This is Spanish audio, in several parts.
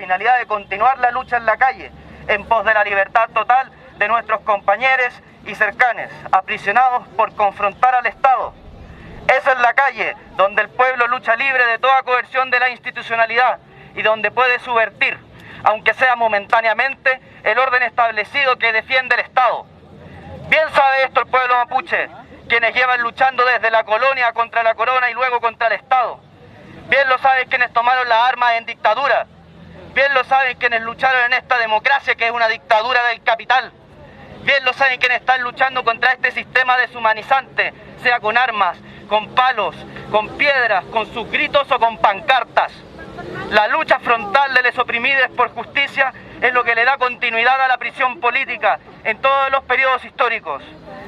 finalidad de continuar la lucha en la calle, en pos de la libertad total de nuestros compañeros y cercanos, aprisionados por confrontar al Estado. Es en la calle donde el pueblo lucha libre de toda coerción de la institucionalidad y donde puede subvertir, aunque sea momentáneamente, el orden establecido que defiende el Estado. Bien sabe esto el pueblo mapuche, quienes llevan luchando desde la colonia contra la corona y luego contra el Estado. Bien lo saben quienes tomaron las armas en dictadura. Bien lo saben quienes lucharon en esta democracia que es una dictadura del capital. Bien lo saben quienes están luchando contra este sistema deshumanizante, sea con armas, con palos, con piedras, con sus gritos o con pancartas. La lucha frontal de los oprimidos por justicia es lo que le da continuidad a la prisión política en todos los periodos históricos.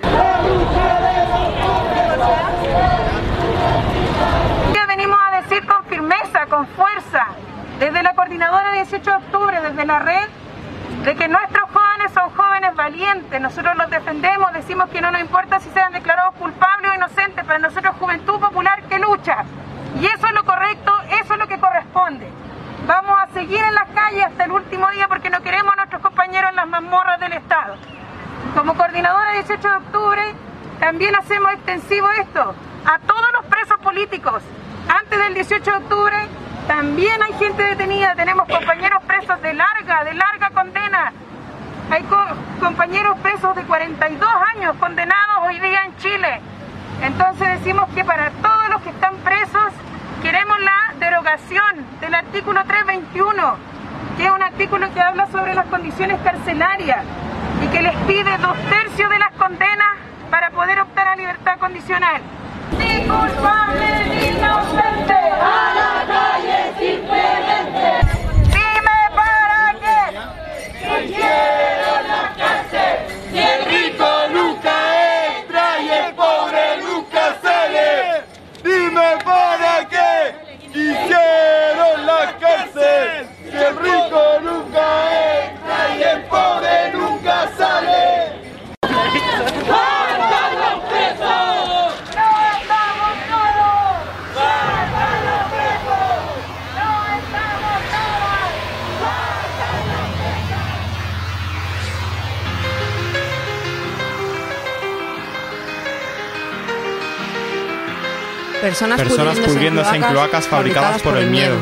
Venimos a decir con firmeza, con fuerza, desde la Coordinadora 18 de octubre, desde la red, de que nuestros jóvenes son jóvenes valientes. Nosotros los defendemos, decimos que no nos importa si sean declarados culpables o inocentes, para nosotros Juventud Popular que lucha. Y eso es lo correcto, eso es lo que corresponde. Vamos a seguir en las calles hasta el último día porque no queremos a nuestros compañeros en las mazmorras del Estado. Como Coordinadora 18 de octubre, también hacemos extensivo esto a todos los presos políticos. Antes del 18 de octubre también hay gente detenida, tenemos compañeros presos de larga condena. Hay compañeros presos de 42 años condenados hoy día en Chile. Entonces decimos que para todos los que están presos queremos la derogación del artículo 321, que es un artículo que habla sobre las condiciones carcelarias y que les pide 2/3 de las condenas para poder optar a libertad condicional. Ni culpable ni inocente, a la calle simplemente. Dime para qué hicieron la cárcel, si el rico nunca entra y el pobre nunca sale. Dime para qué hicieron la cárcel, si el rico nunca entra y el pobre nunca sale. Personas pudriéndose en cloacas fabricadas por el miedo.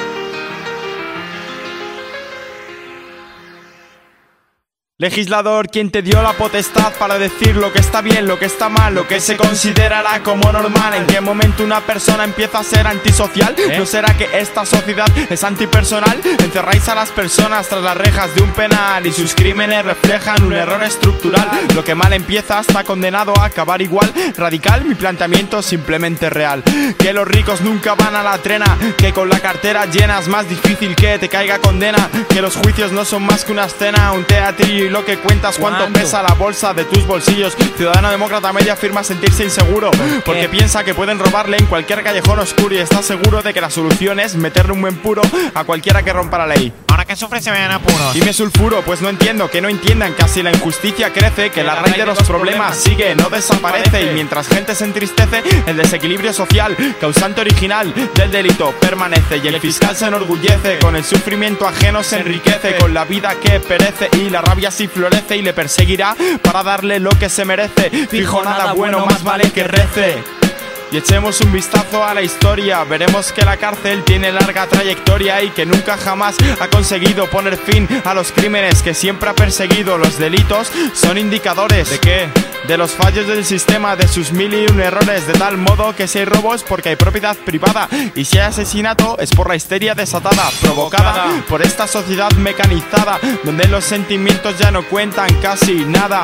Legislador, quien te dio la potestad para decir lo que está bien, lo que está mal, lo que se considerará como normal. ¿En qué momento una persona empieza a ser antisocial? ¿No será que esta sociedad es antipersonal? Encerráis a las personas tras las rejas de un penal y sus crímenes reflejan un error estructural. Lo que mal empieza está condenado a acabar igual. Radical, mi planteamiento simplemente real. Que los ricos nunca van a la trena, que con la cartera llena es más difícil que te caiga condena. Que los juicios no son más que una escena, un teatrillo y lo que cuentas cuánto pesa la bolsa de tus bolsillos. Ciudadano demócrata medio afirma sentirse inseguro porque piensa que pueden robarle en cualquier callejón oscuro y está seguro de que la solución es meterle un buen puro a cualquiera que rompa la ley. Ahora que sufre se vean apuros. Y me sulfuro, pues no entiendo, que no entiendan que así la injusticia crece, que la raíz de los problemas sigue, no desaparece. Y mientras gente se entristece, el desequilibrio social, causante original del delito, permanece. Y el fiscal se enorgullece, con el sufrimiento ajeno se enriquece, con la vida que perece y la rabia sí florece y le perseguirá para darle lo que se merece. Fijo, nada bueno, más vale que rece. Y echemos un vistazo a la historia, veremos que la cárcel tiene larga trayectoria y que nunca jamás ha conseguido poner fin a los crímenes que siempre ha perseguido. Los delitos son indicadores ¿de qué? De los fallos del sistema, de sus 1001 errores, de tal modo que si hay robos porque hay propiedad privada y si hay asesinato es por la histeria desatada, provocada por esta sociedad mecanizada, donde los sentimientos ya no cuentan casi nada.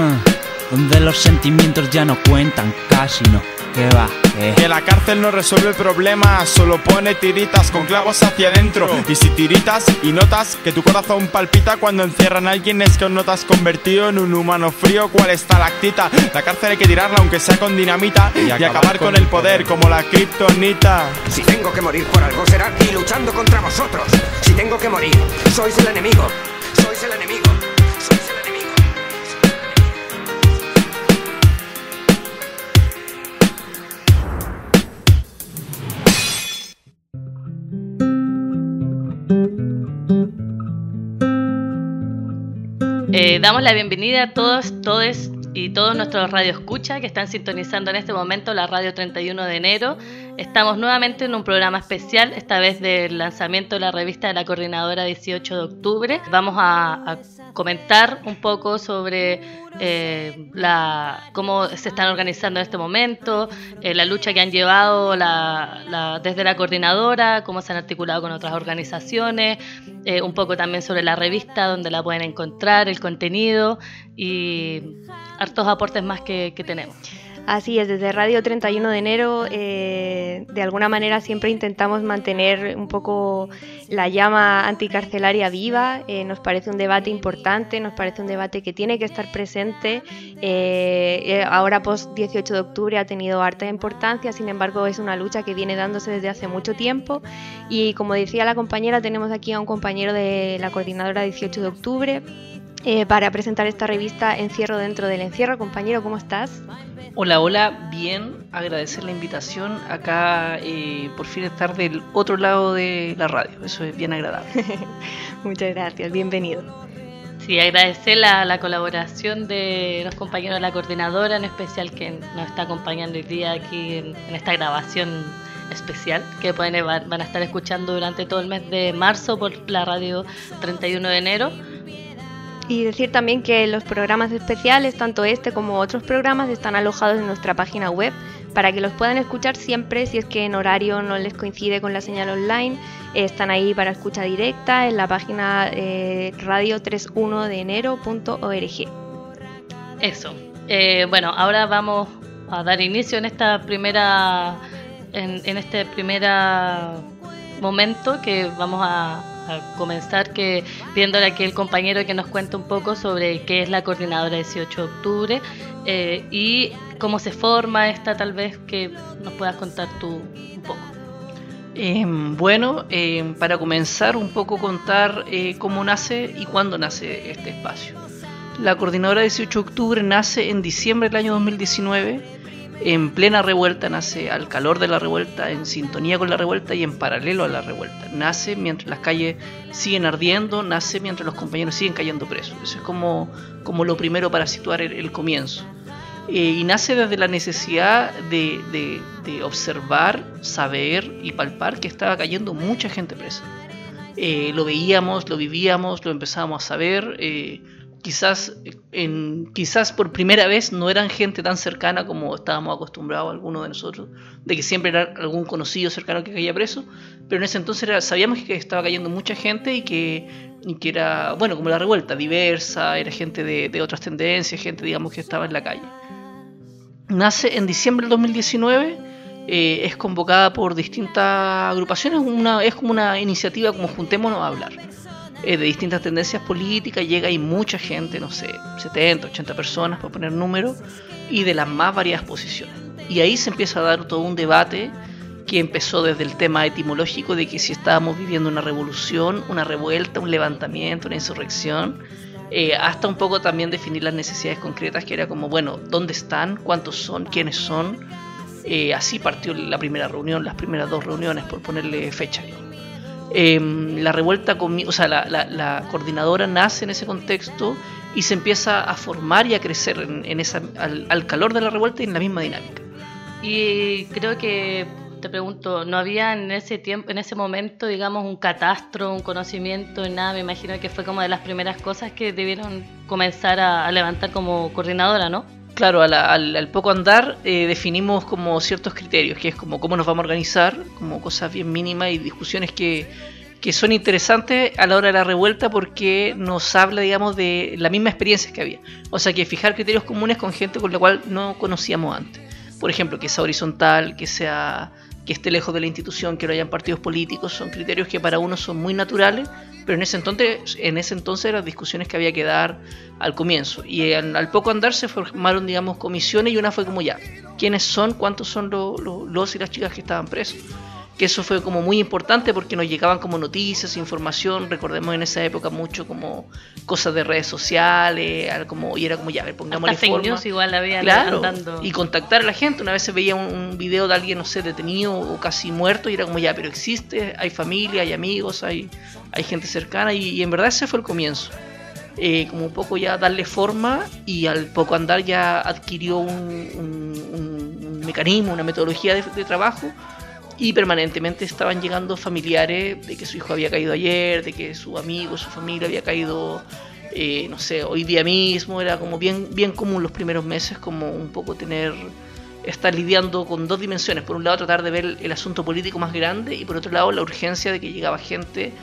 Donde los sentimientos ya no cuentan casi, no. ¿Qué va? Que la cárcel no resuelve el problema, solo pone tiritas con clavos hacia adentro. Y si tiritas y notas que tu corazón palpita cuando encierran a alguien, es que no te has convertido en un humano frío cual estalactita. La cárcel hay que tirarla aunque sea con dinamita y acabar con el poder como la kriptonita. Si tengo que morir por algo será aquí luchando contra vosotros. Si tengo que morir, sois el enemigo. Sois el enemigo. Damos la bienvenida a todos y todos nuestros radioescuchas que están sintonizando en este momento la radio 31 de enero. Estamos nuevamente en un programa especial, esta vez del lanzamiento de la revista de la Coordinadora 18 de octubre. Vamos a comentar un poco sobre cómo se están organizando en este momento, la lucha que han llevado desde la Coordinadora, cómo se han articulado con otras organizaciones, un poco también sobre la revista, donde la pueden encontrar, el contenido y hartos aportes más que tenemos. Así es, desde Radio 31 de enero de alguna manera siempre intentamos mantener un poco la llama anticarcelaria viva. Nos parece un debate importante, nos parece un debate que tiene que estar presente. Ahora post 18 de octubre ha tenido harta importancia, sin embargo es una lucha que viene dándose desde hace mucho tiempo y como decía la compañera, tenemos aquí a un compañero de la Coordinadora 18 de octubre para presentar esta revista Encierro dentro del encierro. Compañero, ¿cómo estás? Hola, bien, agradecer la invitación acá, por fin estar del otro lado de la radio, eso es bien agradable. Muchas gracias, bienvenido. Sí, agradecer la colaboración de los compañeros de la Coordinadora, en especial que nos está acompañando hoy día aquí en esta grabación especial que van a estar escuchando durante todo el mes de marzo por la radio 31 de enero. Y decir también que los programas especiales, tanto este como otros programas, están alojados en nuestra página web para que los puedan escuchar siempre si es que en horario no les coincide con la señal online. Están ahí para escucha directa en la página radio31denero.org. Eso. Bueno, ahora vamos a dar inicio en este primer momento que vamos a comenzar viéndole aquí el compañero que nos cuenta un poco sobre qué es la Coordinadora 18 de octubre y cómo se forma esta, tal vez que nos puedas contar tú un poco. Para comenzar un poco contar cómo nace y cuándo nace este espacio. La Coordinadora 18 de octubre nace en diciembre del año 2019, en plena revuelta, nace al calor de la revuelta, en sintonía con la revuelta y en paralelo a la revuelta. Nace mientras las calles siguen ardiendo, nace mientras los compañeros siguen cayendo presos. Eso es como lo primero para situar el comienzo. Y nace desde la necesidad de observar, saber y palpar que estaba cayendo mucha gente presa. Lo veíamos, lo vivíamos, lo empezábamos a saber. Quizás por primera vez no eran gente tan cercana como estábamos acostumbrados algunos de nosotros, de que siempre era algún conocido cercano que caía preso, pero en ese entonces sabíamos que estaba cayendo mucha gente y que era, bueno, como la revuelta, diversa, era gente de otras tendencias, gente, digamos, que estaba en la calle. Nace en diciembre del 2019, es convocada por distintas agrupaciones, es como una iniciativa como Juntémonos a hablar. De distintas tendencias políticas, llega ahí mucha gente, no sé, 70, 80 personas, para poner números, y de las más variadas posiciones. Y ahí se empieza a dar todo un debate que empezó desde el tema etimológico de que si estábamos viviendo una revolución, una revuelta, un levantamiento, una insurrección, hasta un poco también definir las necesidades concretas, que era como, bueno, ¿dónde están? ¿Cuántos son? ¿Quiénes son? Así partió la primera reunión, las primeras dos reuniones, por ponerle fecha, digamos. La revuelta, la coordinadora nace en ese contexto y se empieza a formar y a crecer al calor de la revuelta y en la misma dinámica. Y creo que, te pregunto, ¿no había en ese momento, digamos, un catastro, un conocimiento, nada? Me imagino que fue como de las primeras cosas que debieron comenzar a levantar como coordinadora, ¿no? Claro, al poco andar definimos como ciertos criterios, que es como cómo nos vamos a organizar, como cosas bien mínimas y discusiones que son interesantes a la hora de la revuelta porque nos habla, digamos, de la misma experiencia que había. O sea, que fijar criterios comunes con gente con la cual no conocíamos antes. Por ejemplo, que sea horizontal, que esté lejos de la institución, que no hayan partidos políticos, son criterios que para uno son muy naturales, pero en ese entonces eran discusiones que había que dar al comienzo. Y al poco andar se formaron, digamos, comisiones y una fue como ya, ¿quiénes son? ¿Cuántos son los y las chicas que estaban presos? Que eso fue como muy importante porque nos llegaban como noticias, información, recordemos en esa época mucho como cosas de redes sociales, y era como ya, pongámosle hasta forma. Fake news igual había, claro, andando. Y contactar a la gente. Una vez se veía un video de alguien, no sé, detenido o casi muerto y era como ya, pero existe, hay familia, hay amigos, hay gente cercana y en verdad ese fue el comienzo. como un poco ya darle forma, y al poco andar ya adquirió un mecanismo, una metodología de trabajo, y permanentemente estaban llegando familiares de que su hijo había caído ayer, de que su amigo, su familia había caído, no sé, hoy día mismo. Era como bien común los primeros meses, como un poco estar lidiando con dos dimensiones. Por un lado, tratar de ver el asunto político más grande, y por otro lado, la urgencia de que llegaba gente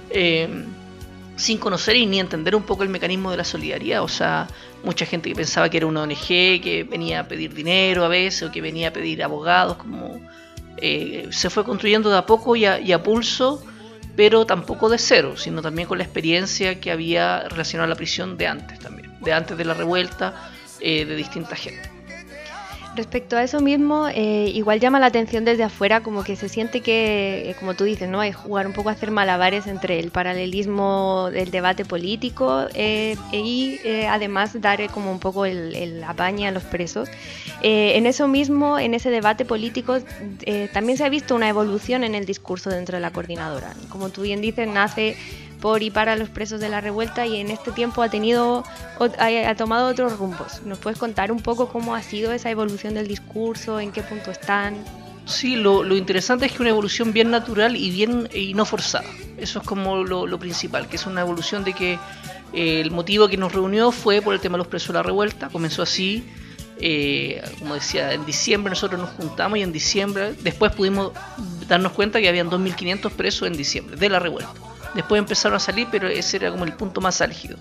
sin conocer y ni entender un poco el mecanismo de la solidaridad. O sea, mucha gente que pensaba que era una ONG, que venía a pedir dinero a veces, o que venía a pedir abogados, como se fue construyendo de a poco y a pulso, pero tampoco de cero, sino también con la experiencia que había relacionada a la prisión de antes también, de antes de la revuelta, de distinta gente. Respecto a eso mismo, igual llama la atención desde afuera, como que se siente que, como tú dices, ¿no? Hay jugar un poco a hacer malabares entre el paralelismo del debate político y además dar como un poco el apañe a los presos. En eso mismo, en ese debate político, también se ha visto una evolución en el discurso dentro de la coordinadora. Como tú bien dices, nace por y para los presos de la revuelta, y en este tiempo ha tomado otros rumbos. ¿Nos puedes contar un poco cómo ha sido esa evolución del discurso, en qué punto están? Sí, lo interesante es que una evolución bien natural y no forzada. Eso es como lo principal, que es una evolución de que el motivo que nos reunió fue por el tema de los presos de la revuelta. Comenzó así, como decía, en diciembre nosotros nos juntamos, y en diciembre después pudimos darnos cuenta que habían 2.500 presos en diciembre de la revuelta. Después empezaron a salir, pero ese era como el punto más álgido.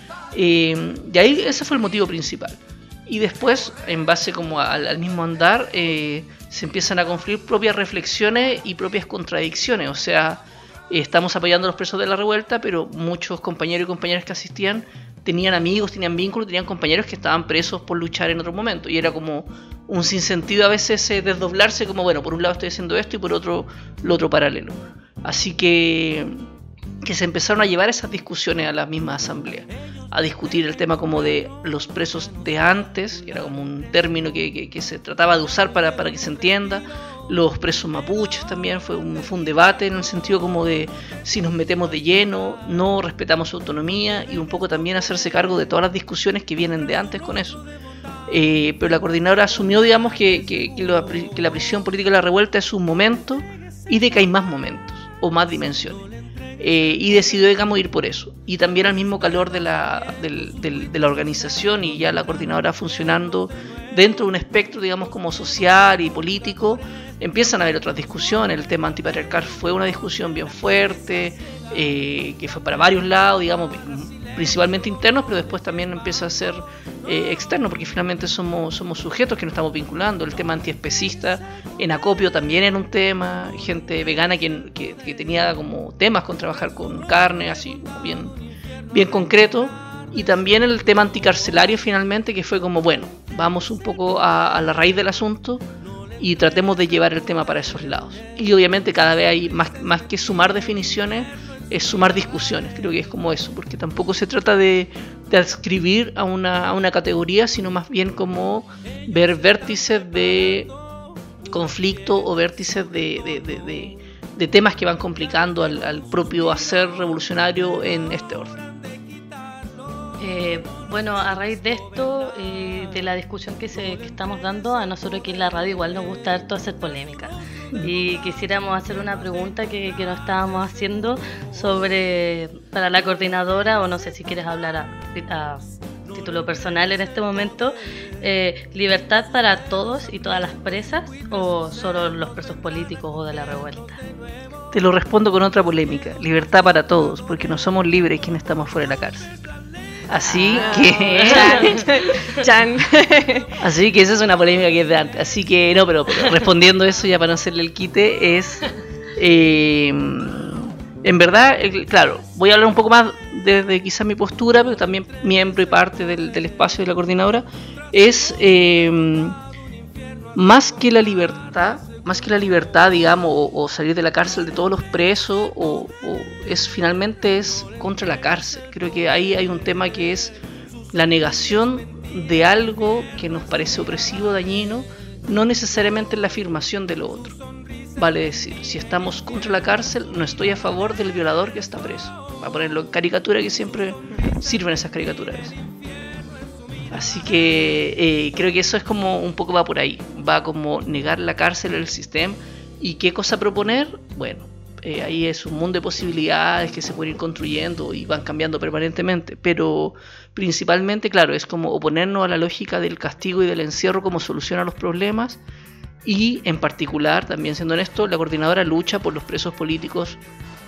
Y ahí ese fue el motivo principal. Y después, en base como al mismo andar, se empiezan a confluir propias reflexiones y propias contradicciones. O sea, estamos apoyando a los presos de la revuelta, pero muchos compañeros y compañeras que asistían tenían amigos, tenían vínculos, tenían compañeros que estaban presos por luchar en otro momento. Y era como un sinsentido a veces desdoblarse, como bueno, por un lado estoy haciendo esto y por otro lo otro paralelo. Así que se empezaron a llevar esas discusiones a la misma asamblea, a discutir el tema como de los presos de antes, que era como un término que se trataba de usar para que se entienda. Los presos mapuches también fue un debate en el sentido como de si nos metemos de lleno, no respetamos su autonomía, y un poco también hacerse cargo de todas las discusiones que vienen de antes con eso. Pero la coordinadora asumió, digamos, que la prisión política de la revuelta es un momento, y de que hay más momentos o más dimensiones. Y decidió, digamos, ir por eso. Y también al mismo calor de la organización, y ya la coordinadora funcionando dentro de un espectro, digamos, como social y político, empiezan a haber otras discusiones. El tema antipatriarcal fue una discusión bien fuerte, que fue para varios lados, digamos, principalmente internos, pero después también empieza a ser externo, porque finalmente somos sujetos que nos estamos vinculando. El tema antiespecista en acopio también era un tema, gente vegana que tenía como temas con trabajar con carne, así bien concreto. Y también el tema anticarcelario finalmente, que fue como, bueno, vamos un poco a la raíz del asunto y tratemos de llevar el tema para esos lados. Y obviamente cada vez hay más que sumar definiciones, es sumar discusiones. Creo que es como eso, porque tampoco se trata de adscribir a una categoría, sino más bien como ver vértices de conflicto o vértices de temas que van complicando al propio hacer revolucionario en este orden. Bueno, a raíz de esto, de la discusión que estamos dando, a nosotros aquí en la radio igual nos gusta harto hacer polémica. Y quisiéramos hacer una pregunta que nos estábamos haciendo para la coordinadora, o no sé si quieres hablar a título personal en este momento, ¿libertad para todos y todas las presas, o solo los presos políticos o de la revuelta? Te lo respondo con otra polémica: libertad para todos, porque no somos libres quienes estamos fuera de la cárcel. Así que así que esa es una polémica que es de antes. Así que no, pero respondiendo eso, ya para no hacerle el quite, es en verdad, claro, voy a hablar un poco más desde quizás mi postura, pero también miembro y parte del espacio de la coordinadora. Es más que la libertad, digamos, o salir de la cárcel de todos los presos, o finalmente es contra la cárcel. Creo que ahí hay un tema que es la negación de algo que nos parece opresivo, dañino, no necesariamente la afirmación de lo otro. Vale decir, si estamos contra la cárcel, no estoy a favor del violador que está preso. para ponerlo en caricatura, que siempre sirven esas caricaturas. Así que creo que eso es como un poco va por ahí, va como negar la cárcel, el sistema. ¿Y qué cosa proponer? Bueno, ahí es un mundo de posibilidades que se pueden ir construyendo y van cambiando permanentemente, pero principalmente, claro, es como oponernos a la lógica del castigo y del encierro como solución a los problemas. Y en particular, también siendo honesto, la coordinadora lucha por los presos políticos,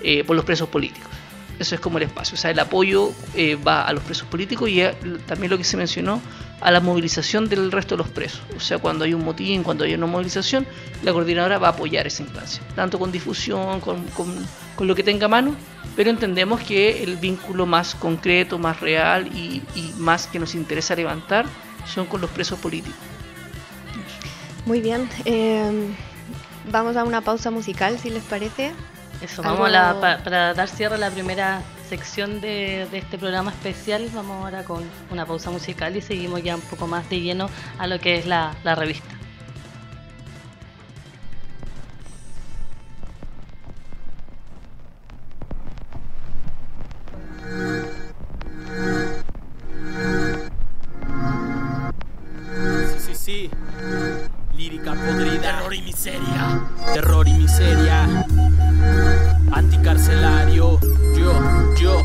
Eso es como el espacio, o sea, el apoyo va a los presos políticos y también lo que se mencionó, a la movilización del resto de los presos. O sea, cuando hay un motín, cuando hay una movilización, la coordinadora va a apoyar esa instancia, tanto con difusión, con lo que tenga a mano, pero entendemos que el vínculo más concreto, más real y más que nos interesa levantar son con los presos políticos. Muy bien, vamos a una pausa musical, si les parece. Eso, vamos para dar cierre a la primera sección de este programa especial. Vamos ahora con una pausa musical y seguimos ya un poco más de lleno a lo que es la revista. Sí. Lírica podrida, terror y miseria. Terror y miseria. Anticarcelario, yo.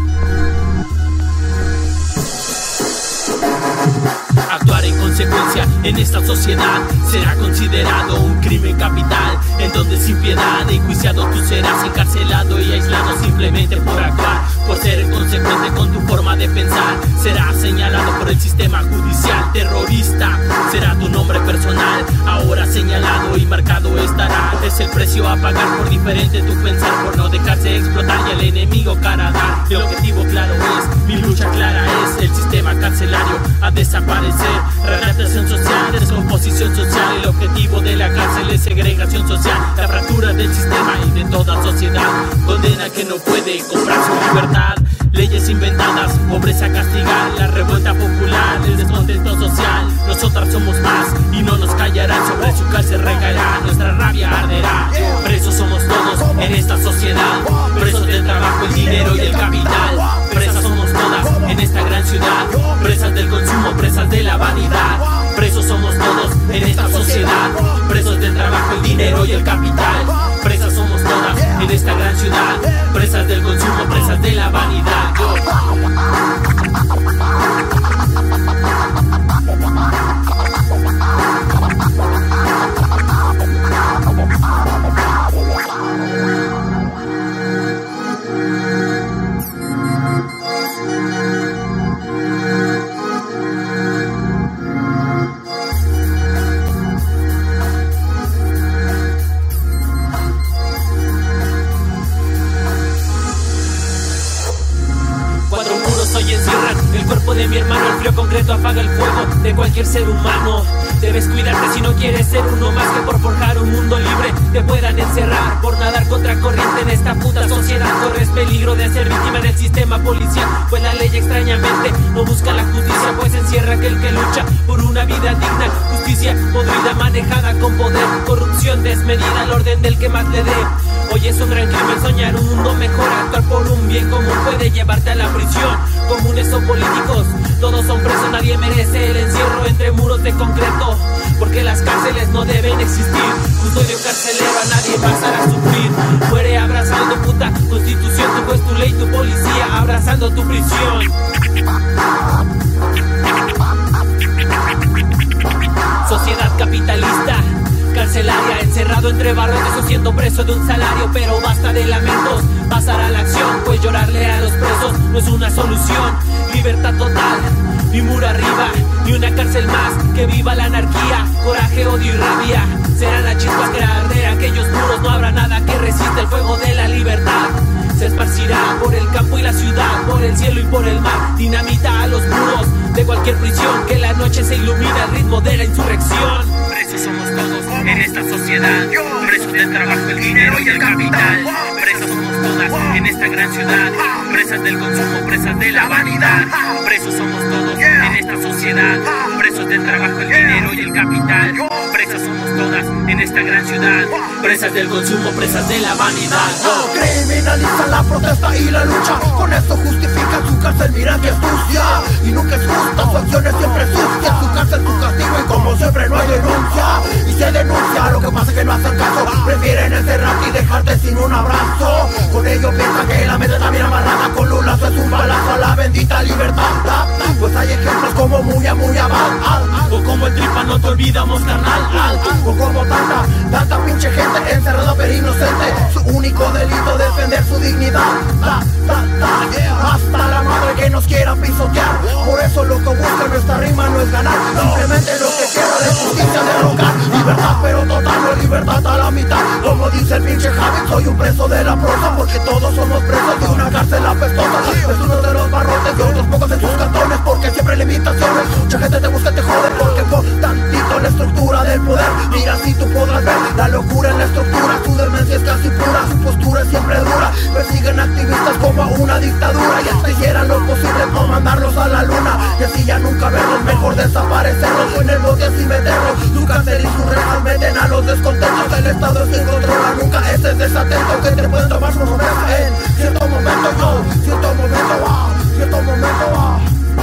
Actuar en consecuencia en esta sociedad será considerado un crimen capital, en donde sin piedad enjuiciado tú serás encarcelado y aislado simplemente por actuar, por ser inconsecuente con tu forma de pensar. Serás señalado por el sistema judicial, terrorista será tu nombre personal, ahora señalado y marcado estará. Es el precio a pagar por diferente tu pensar, por no dejarse explotar y al enemigo cara a dar. El objetivo claro es, mi lucha clara es, el sistema carcelario a desaparecer. Readaptación social, descomposición social, el objetivo de la cárcel es segregación social, la fractura del sistema y de toda sociedad. Condena que no puede comprar su libertad, leyes inventadas, pobreza a castigar, la revuelta popular, el descontento social. Nosotras somos más y no nos callarán, sobre su cárcel recaerá, nuestra rabia arderá. Presos somos todos en esta sociedad, presos del trabajo, el dinero y el capital. Presas somos todas en esta gran ciudad, presas del consumo, presas de la vanidad. Presos somos todos en esta sociedad, presos del trabajo, el dinero y el capital. Presas somos todas en esta gran ciudad, presas del consumo, presas de la vanidad. De mi hermano, el frío concreto apaga el fuego de cualquier ser humano. Debes cuidarte si no quieres ser uno más, que por forjar un mundo libre te puedan encerrar. Por nadar contra corriente en esta puta sociedad corres peligro de ser víctima del sistema policial, pues la ley extrañamente no busca la justicia, pues encierra aquel que lucha por una vida digna. Justicia podrida manejada con poder, corrupción desmedida al orden del que más le dé. Hoy es un gran crimen soñar un mundo mejor, actuar por un bien común puede llevarte a la prisión. Comunes o políticos, todos son presos, nadie merece el encierro entre muros de concreto, porque las cárceles no deben existir. Custodio carcelero, a nadie pasará a sufrir. Muere abrazando tu puta constitución, tu juez, tu ley, tu policía, abrazando tu prisión. Sociedad capitalista, carcelaria, encerrado entre barrotes o siendo preso de un salario. Pero basta de lamentos, pasar a la acción, pues llorarle a los presos no es una solución. Libertad total, ni muro arriba, ni una cárcel más, que viva la anarquía. Coraje, odio y rabia serán las chispas que arden aquellos muros. No habrá nada que resista el fuego de la libertad. Se esparcirá por el campo y la ciudad, por el cielo y por el mar. Dinamita a los muros de cualquier prisión, que la noche se ilumina al ritmo de la insurrección. Presos somos todos en esta sociedad, presos del trabajo, el dinero y el capital. Presos somos todas en esta gran ciudad, presas del consumo, presas de la vanidad. Presos somos todos en esta sociedad, presos del trabajo, el dinero y el capital. Presas somos todas en esta gran ciudad, presas del consumo, presas de la vanidad. Criminalizan la protesta y la lucha, con esto justifican su cárcel, miran que es sucia y nunca es justa, su acción es siempre sucia. Su cárcel, su castigo y como siempre no hay denuncia. Y se denuncia, lo que pasa es que no hacen caso, prefieren encerrarte y dejarte sin un abrazo. Con ello piensan que la mente está bien amarrada, con Lula es un balazo a la bendita libertad. Pues hay ejemplos como muy aval, o como el tripa no te olvidamos carnal, o como tanta pinche gente encerrada pero inocente. Su único delito defender su dignidad. Hasta la madre que nos quiera pisotear. Por eso lo que busca nuestra rima no es ganar, simplemente lo que quiero es justicia derrocar. Libertad pero total, no libertad a la mitad. Como dice el pinche Javi, soy un preso de la prosa, porque todos somos presos de una cárcel apestosa. Es uno de los barrotes y otros pocos en sus cartones, porque siempre hay limitaciones. Mucha gente te busca y te jode porque fue tantito la estructura del poder. Mira si tú podrás ver la locura en la estructura. Su demencia es casi pura, su postura es siempre dura. Persiguen activistas como una dictadura y hasta hicieran lo posible por mandarlos a la luna. Y así ya nunca verlos, mejor desaparecerlos o en el bote sin meterlos. Su cárcel y sus rejas meten a los descontentos. El Estado es quien controla, nunca estés desatento, que te pueden tomar su momento en cierto momento. Cierto momento.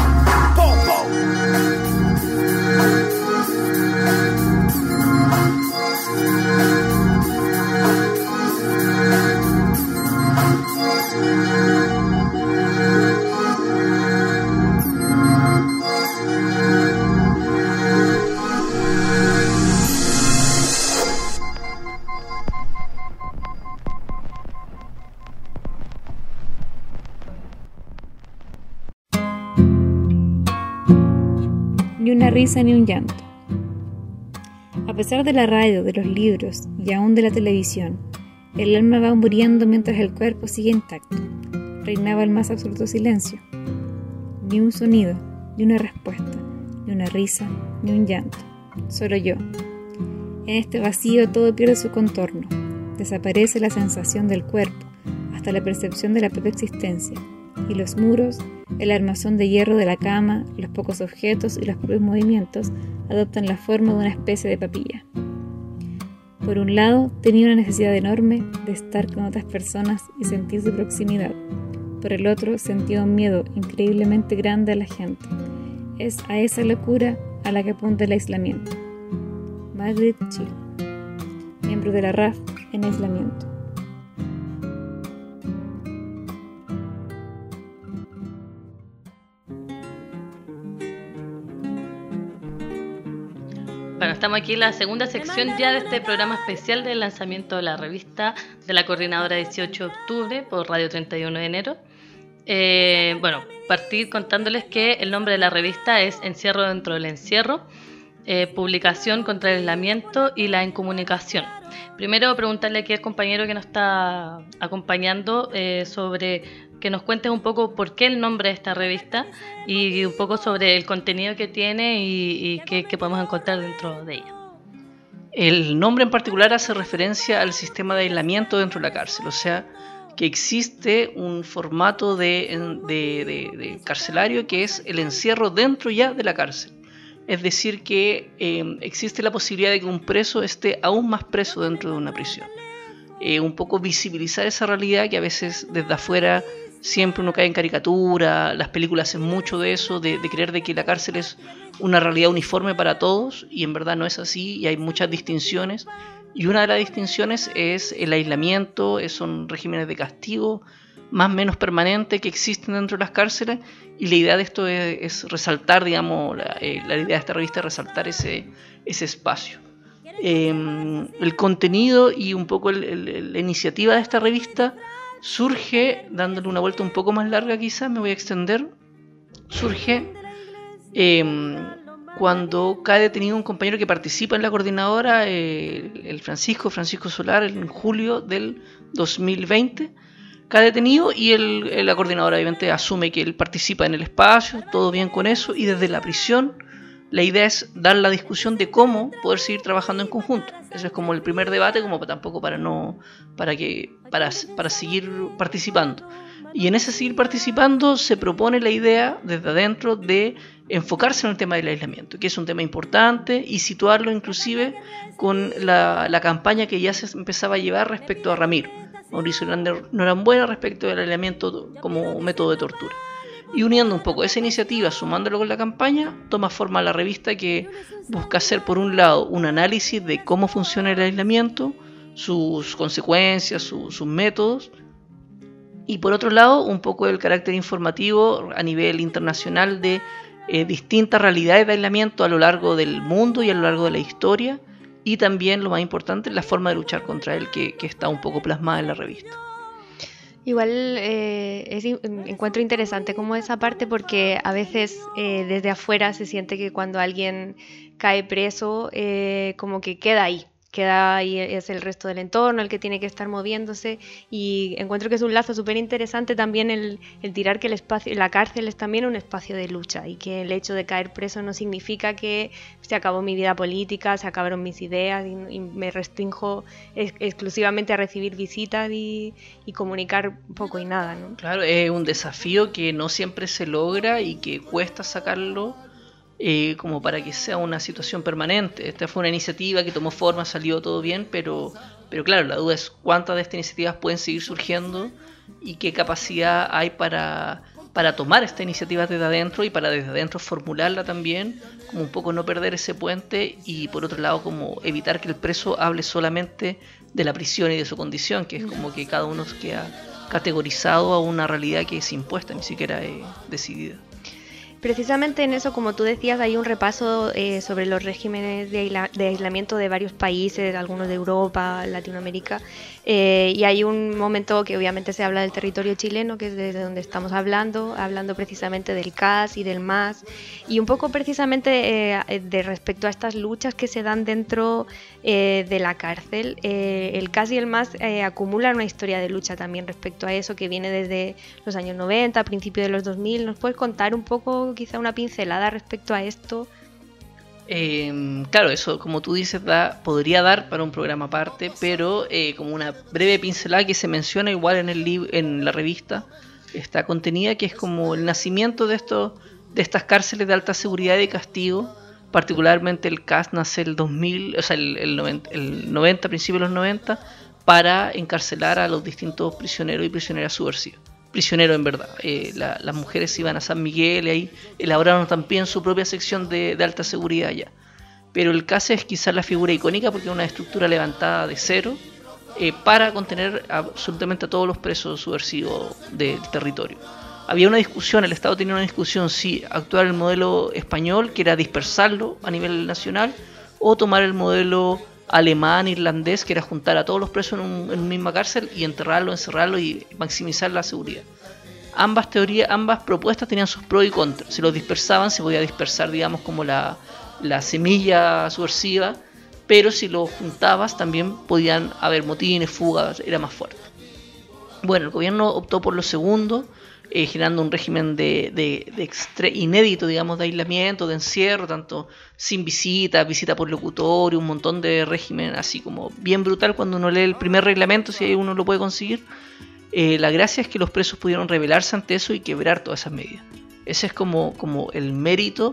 Ni una risa ni un llanto. A pesar de la radio, de los libros y aún de la televisión, el alma va muriendo mientras el cuerpo sigue intacto. Reinaba el más absoluto silencio. Ni un sonido, ni una respuesta, ni una risa, ni un llanto. Solo yo. En este vacío todo pierde su contorno. Desaparece la sensación del cuerpo, hasta la percepción de la propia existencia. Y los muros, el armazón de hierro de la cama, los pocos objetos y los propios movimientos adoptan la forma de una especie de papilla. Por un lado, tenía una necesidad enorme de estar con otras personas y sentir su proximidad. Por el otro, sentía un miedo increíblemente grande a la gente. Es a esa locura a la que apunta el aislamiento. Margaret Chi, miembro de la RAF en aislamiento. Bueno, estamos aquí en la segunda sección ya de este programa especial del lanzamiento de la revista de la Coordinadora 18 de octubre por Radio 31 de enero. Bueno, partir contándoles que el nombre de la revista es Encierro dentro del encierro, publicación contra el aislamiento y la incomunicación. Primero preguntarle aquí al compañero que nos está acompañando sobre que nos cuentes un poco por qué el nombre de esta revista y un poco sobre el contenido que tiene y qué podemos encontrar dentro de ella. El nombre en particular hace referencia al sistema de aislamiento dentro de la cárcel, o sea, que existe un formato de carcelario que es el encierro dentro ya de la cárcel. Es decir, que existe la posibilidad de que un preso esté aún más preso dentro de una prisión. Un poco visibilizar esa realidad que a veces desde afuera siempre uno cae en caricatura, las películas hacen mucho de eso, de creer de que la cárcel es una realidad uniforme para todos, y en verdad no es así, y hay muchas distinciones, y una de las distinciones es el aislamiento, son regímenes de castigo más o menos permanente que existen dentro de las cárceles, y la idea de esto es resaltar, digamos, la idea de esta revista es resaltar ese espacio. El contenido y un poco la iniciativa de esta revista surge, dándole una vuelta un poco más larga quizás, me voy a extender, surge cuando cae detenido un compañero que participa en la coordinadora, el Francisco Solar, en julio del 2020, cae detenido y la coordinadora obviamente asume que él participa en el espacio, todo bien con eso, y desde la prisión la idea es dar la discusión de cómo poder seguir trabajando en conjunto. Eso es como el primer debate, como tampoco para seguir participando. Y en ese seguir participando se propone la idea desde adentro de enfocarse en el tema del aislamiento, que es un tema importante, y situarlo inclusive con la campaña que ya se empezaba a llevar respecto a Ramiro. Mauricio Norambuena respecto del aislamiento como método de tortura. Y uniendo un poco esa iniciativa, sumándolo con la campaña, toma forma la revista que busca hacer, por un lado, un análisis de cómo funciona el aislamiento, sus consecuencias, sus métodos, y por otro lado, un poco el carácter informativo a nivel internacional de distintas realidades de aislamiento a lo largo del mundo y a lo largo de la historia, y también, lo más importante, la forma de luchar contra él, que está un poco plasmada en la revista. Igual encuentro interesante como esa parte, porque a veces desde afuera se siente que cuando alguien cae preso como que queda ahí, es el resto del entorno el que tiene que estar moviéndose, y encuentro que es un lazo súper interesante también el tirar que la cárcel es también un espacio de lucha, y que el hecho de caer preso no significa que se acabó mi vida política, se acabaron mis ideas y me restrinjo exclusivamente a recibir visitas y comunicar poco y nada, ¿no? Claro, es un desafío que no siempre se logra y que cuesta sacarlo como para que sea una situación permanente. Esta fue una iniciativa que tomó forma, salió todo bien, pero claro, la duda es cuántas de estas iniciativas pueden seguir surgiendo y qué capacidad hay para tomar esta iniciativa desde adentro, y para desde adentro formularla también, como un poco no perder ese puente, y por otro lado como evitar que el preso hable solamente de la prisión y de su condición, que es como que cada uno queda categorizado a una realidad que es impuesta, ni siquiera decidida. Precisamente en eso, como tú decías, hay un repaso sobre los regímenes de aislamiento de varios países, algunos de Europa, Latinoamérica, y hay un momento que obviamente se habla del territorio chileno, que es desde donde estamos hablando precisamente del CAS y del MAS, y un poco precisamente de respecto a estas luchas que se dan dentro de la cárcel. El CAS y el MAS acumulan una historia de lucha también respecto a eso, que viene desde los años 90, a principios de los 2000. ¿Nos puedes contar un poco, quizá una pincelada respecto a esto? Claro, eso, como tú dices, podría dar para un programa aparte, pero como una breve pincelada que se menciona igual en la revista está contenida, que es como el nacimiento de estas cárceles de alta seguridad y de castigo. Particularmente el CAS nace el 2000, o sea, el 90, principios de los 90, para encarcelar a los distintos prisioneros y prisioneras subversivas. Prisioneros en verdad. Las mujeres iban a San Miguel y ahí elaboraron también su propia sección de alta seguridad allá. Pero el CAS es quizás la figura icónica porque es una estructura levantada de cero para contener absolutamente a todos los presos subversivos del territorio. Había una discusión, el Estado tenía una discusión si actuar el modelo español, que era dispersarlo a nivel nacional, o tomar el modelo alemán, irlandés, que era juntar a todos los presos en una misma cárcel y enterrarlo, encerrarlo y maximizar la seguridad. Ambas propuestas tenían sus pros y contras. Si los dispersaban, se podía dispersar, digamos, como la semilla subversiva, pero si los juntabas también podían haber motines, fugas, era más fuerte. Bueno, el gobierno optó por lo segundo, generando un régimen inédito, digamos, de aislamiento, de encierro, tanto sin visita por locutorio, un montón de régimen así como bien brutal. Cuando uno lee el primer reglamento, si uno lo puede conseguir, la gracia es que los presos pudieron rebelarse ante eso y quebrar todas esas medidas. Ese es como el mérito,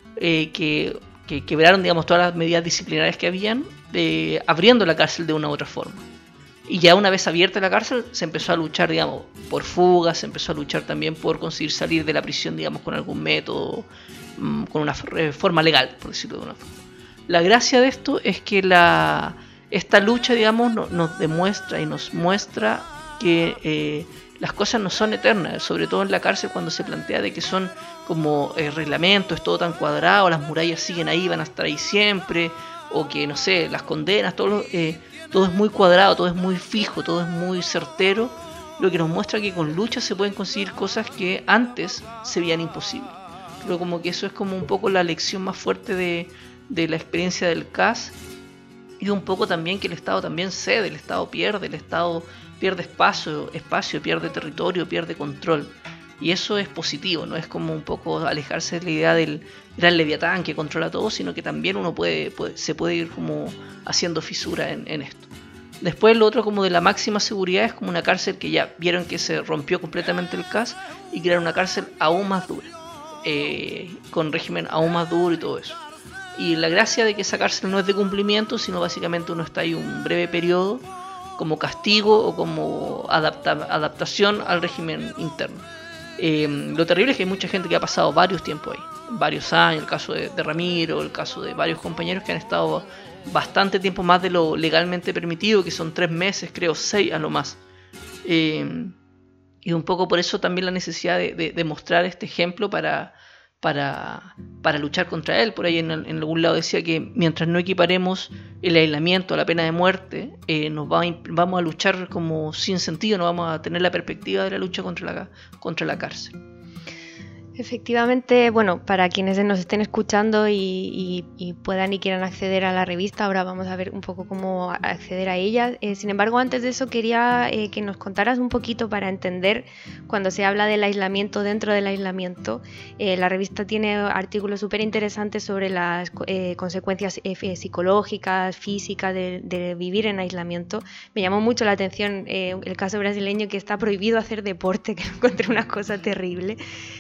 que quebraron, digamos, todas las medidas disciplinarias que habían, abriendo la cárcel de una u otra forma. Y ya una vez abierta la cárcel, se empezó a luchar, digamos, por fugas, se empezó a luchar también por conseguir salir de la prisión, digamos, con algún método, con una forma legal, por decirlo de una forma. La gracia de esto es que esta lucha, digamos, nos demuestra y nos muestra que las cosas no son eternas, sobre todo en la cárcel, cuando se plantea de que son como reglamentos, es todo tan cuadrado, las murallas siguen ahí, van a estar ahí siempre, o que, no sé, las condenas, todo es muy cuadrado, todo es muy fijo, todo es muy certero, lo que nos muestra que con lucha se pueden conseguir cosas que antes se veían imposibles. Pero como que eso es como un poco la lección más fuerte de la experiencia del CAS, y un poco también que el Estado también cede, el Estado pierde espacio, pierde territorio, pierde control. Y eso es positivo, no es como un poco alejarse de la idea del gran leviatán que controla todo, sino que también uno se puede ir como haciendo fisura en esto. Después lo otro como de la máxima seguridad es como una cárcel que ya vieron que se rompió completamente el CAS y crearon una cárcel aún más dura, con régimen aún más duro y todo eso. Y la gracia de que esa cárcel no es de cumplimiento, sino básicamente uno está ahí un breve periodo como castigo o como adaptación al régimen interno. Lo terrible es que hay mucha gente que ha pasado varios tiempos ahí, varios años, el caso de Ramiro, el caso de varios compañeros que han estado bastante tiempo más de lo legalmente permitido, que son 3 meses, creo 6 a lo más. Y un poco por eso también la necesidad de mostrar este ejemplo para luchar contra él. Por ahí en algún lado decía que mientras no equiparemos el aislamiento a la pena de muerte, vamos a luchar como sin sentido, no vamos a tener la perspectiva de la lucha contra la cárcel. Efectivamente, bueno, para quienes nos estén escuchando y puedan y quieran acceder a la revista, ahora vamos a ver un poco cómo acceder a ella. Sin embargo, antes de eso quería que nos contaras un poquito para entender cuando se habla del aislamiento dentro del aislamiento. La revista tiene artículos súper interesantes sobre las consecuencias psicológicas, físicas de vivir en aislamiento. Me llamó mucho la atención el caso brasileño, que está prohibido hacer deporte, que encontré una cosa terrible.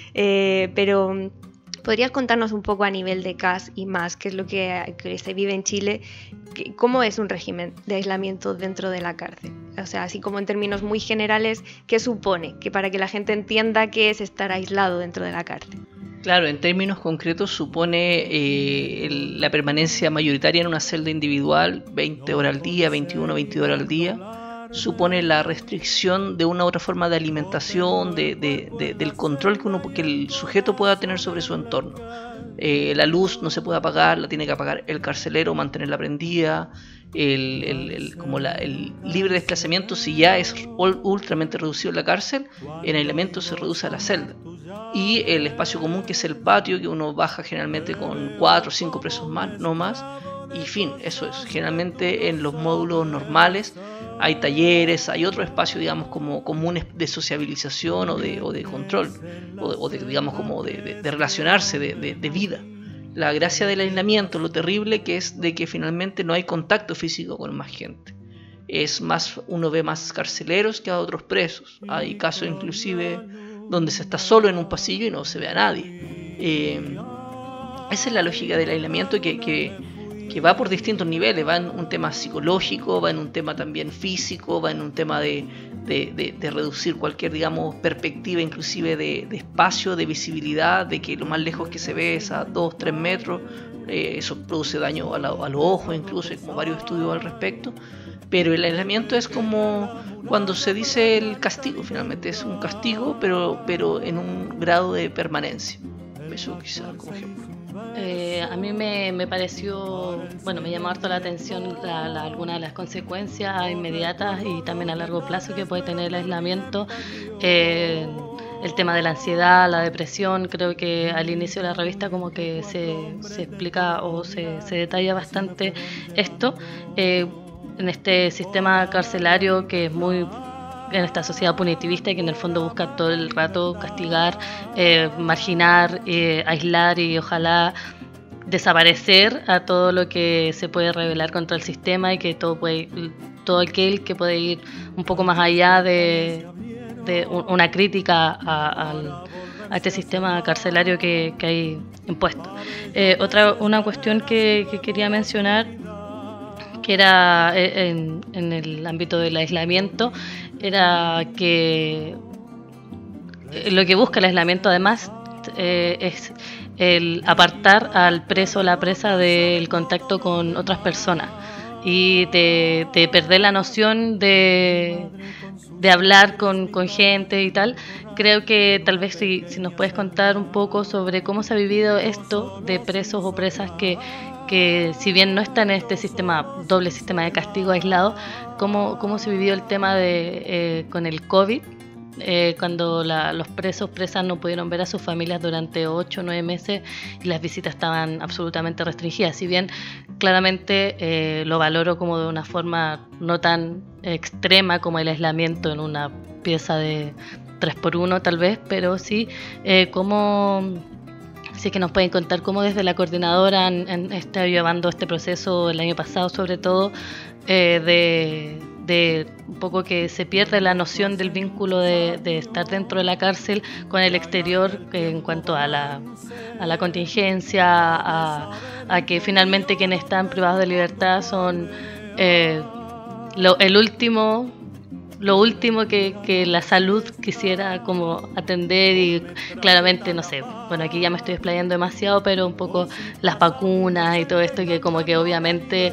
Pero ¿podrías contarnos un poco a nivel de CAS y más qué es lo que se vive en Chile? ¿Cómo es un régimen de aislamiento dentro de la cárcel? O sea, así como en términos muy generales, ¿qué supone? Que para que la gente entienda qué es estar aislado dentro de la cárcel. Claro, en términos concretos supone la permanencia mayoritaria en una celda individual, 20 horas al día, 21, 22 horas al día. Supone la restricción de una u otra forma de alimentación, del control que el sujeto pueda tener sobre su entorno. La luz no se puede apagar, la tiene que apagar el carcelero, mantenerla prendida. El libre desplazamiento, si ya es ultramente reducido en la cárcel, en aislamiento se reduce a la celda. Y el espacio común, que es el patio, que uno baja generalmente con 4 o 5 presos más, no más. Y fin, eso es. Generalmente en los módulos normales hay talleres, hay otro espacio, digamos, como comunes de sociabilización o de control, o de, digamos, como de relacionarse, de vida. La gracia del aislamiento, lo terrible que es de que finalmente no hay contacto físico con más gente. Es más, uno ve más carceleros que a otros presos. Hay casos inclusive donde se está solo en un pasillo y no se ve a nadie. Esa es la lógica del aislamiento que va por distintos niveles, va en un tema psicológico, va en un tema también físico, va en un tema de reducir cualquier, digamos, perspectiva inclusive de espacio, de visibilidad, de que lo más lejos que se ve es a 2-3 metros, eso produce daño a los ojos incluso, hay como varios estudios al respecto. Pero el aislamiento es como cuando se dice el castigo, finalmente es un castigo, pero en un grado de permanencia. Eso quizá como ejemplo. A mí me pareció, bueno, me llamó harto la atención algunas de las consecuencias inmediatas y también a largo plazo que puede tener el aislamiento. El tema de la ansiedad, la depresión, creo que al inicio de la revista como que se explica o se detalla bastante esto. En este sistema carcelario que es muy, en esta sociedad punitivista que en el fondo busca todo el rato castigar, marginar, aislar y ojalá desaparecer a todo lo que se puede rebelar contra el sistema, y que todo aquel que puede ir un poco más allá de una crítica a este sistema carcelario que hay impuesto. Una cuestión que quería mencionar, que era en el ámbito del aislamiento, era que lo que busca el aislamiento además es el apartar al preso o la presa del contacto con otras personas y de perder la noción de hablar con gente y tal. Creo que tal vez si nos puedes contar un poco sobre cómo se ha vivido esto de presos o presas que si bien no están en este doble sistema de castigo aislado, cómo se vivió el tema con el COVID, cuando los presos, presas no pudieron ver a sus familias durante 8 o 9 meses y las visitas estaban absolutamente restringidas. Si bien claramente lo valoro como de una forma no tan extrema como el aislamiento en una pieza de 3x1 tal vez, pero sí sí que nos pueden contar cómo desde la coordinadora han estado llevando este proceso el año pasado, sobre todo de un poco que se pierde la noción del vínculo de estar dentro de la cárcel con el exterior, en cuanto a la contingencia, a que finalmente quienes están privados de libertad son lo último que la salud quisiera como atender. Y claramente, no sé, bueno, aquí ya me estoy explayando demasiado, pero un poco las vacunas y todo esto, que como que obviamente,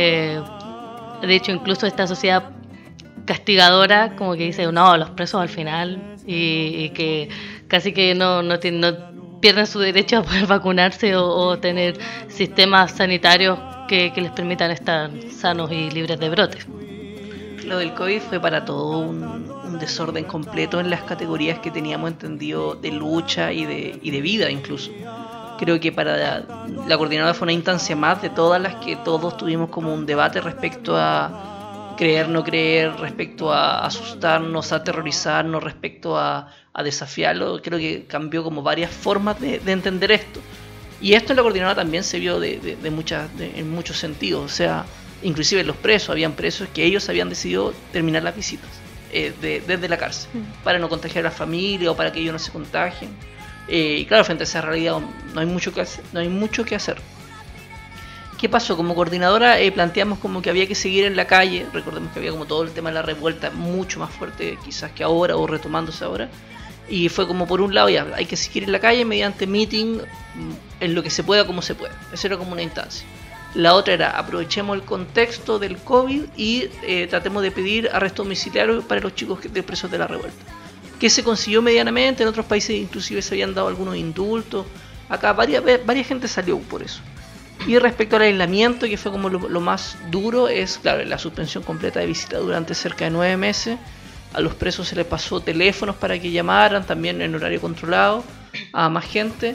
de hecho, incluso esta sociedad castigadora como que dice, no, los presos al final, y que casi que no pierden su derecho a poder vacunarse o tener sistemas sanitarios que les permitan estar sanos y libres de brotes. Lo del COVID fue para todo un desorden completo en las categorías que teníamos entendido de lucha y de vida incluso. Creo que para la coordinadora fue una instancia más de todas las que todos tuvimos como un debate respecto a creer, no creer, respecto a asustarnos, a aterrorizarnos, respecto a desafiarlo. Creo que cambió como varias formas de entender esto. Y esto en la coordinadora también se vio en muchos sentidos. O sea, inclusive los presos, habían presos que ellos habían decidido terminar las visitas desde la cárcel para no contagiar a la familia o para que ellos no se contagien. Y claro, frente a esa realidad no hay mucho que hacer. ¿Qué pasó? Como coordinadora planteamos como que había que seguir en la calle. Recordemos que había como todo el tema de la revuelta mucho más fuerte quizás que ahora, o retomándose ahora. Y fue como, por un lado, ya hay que seguir en la calle mediante meeting en lo que se pueda, como se pueda. Eso era como una instancia. La otra era, aprovechemos el contexto del COVID y tratemos de pedir arresto domiciliario para los chicos de presos de la revuelta, que se consiguió medianamente. En otros países inclusive se habían dado algunos indultos. Acá varias gente salió por eso. Y respecto al aislamiento, que fue como lo más duro, es claro, la suspensión completa de visita durante cerca de 9 meses. A los presos se les pasó teléfonos para que llamaran, también en horario controlado, a más gente.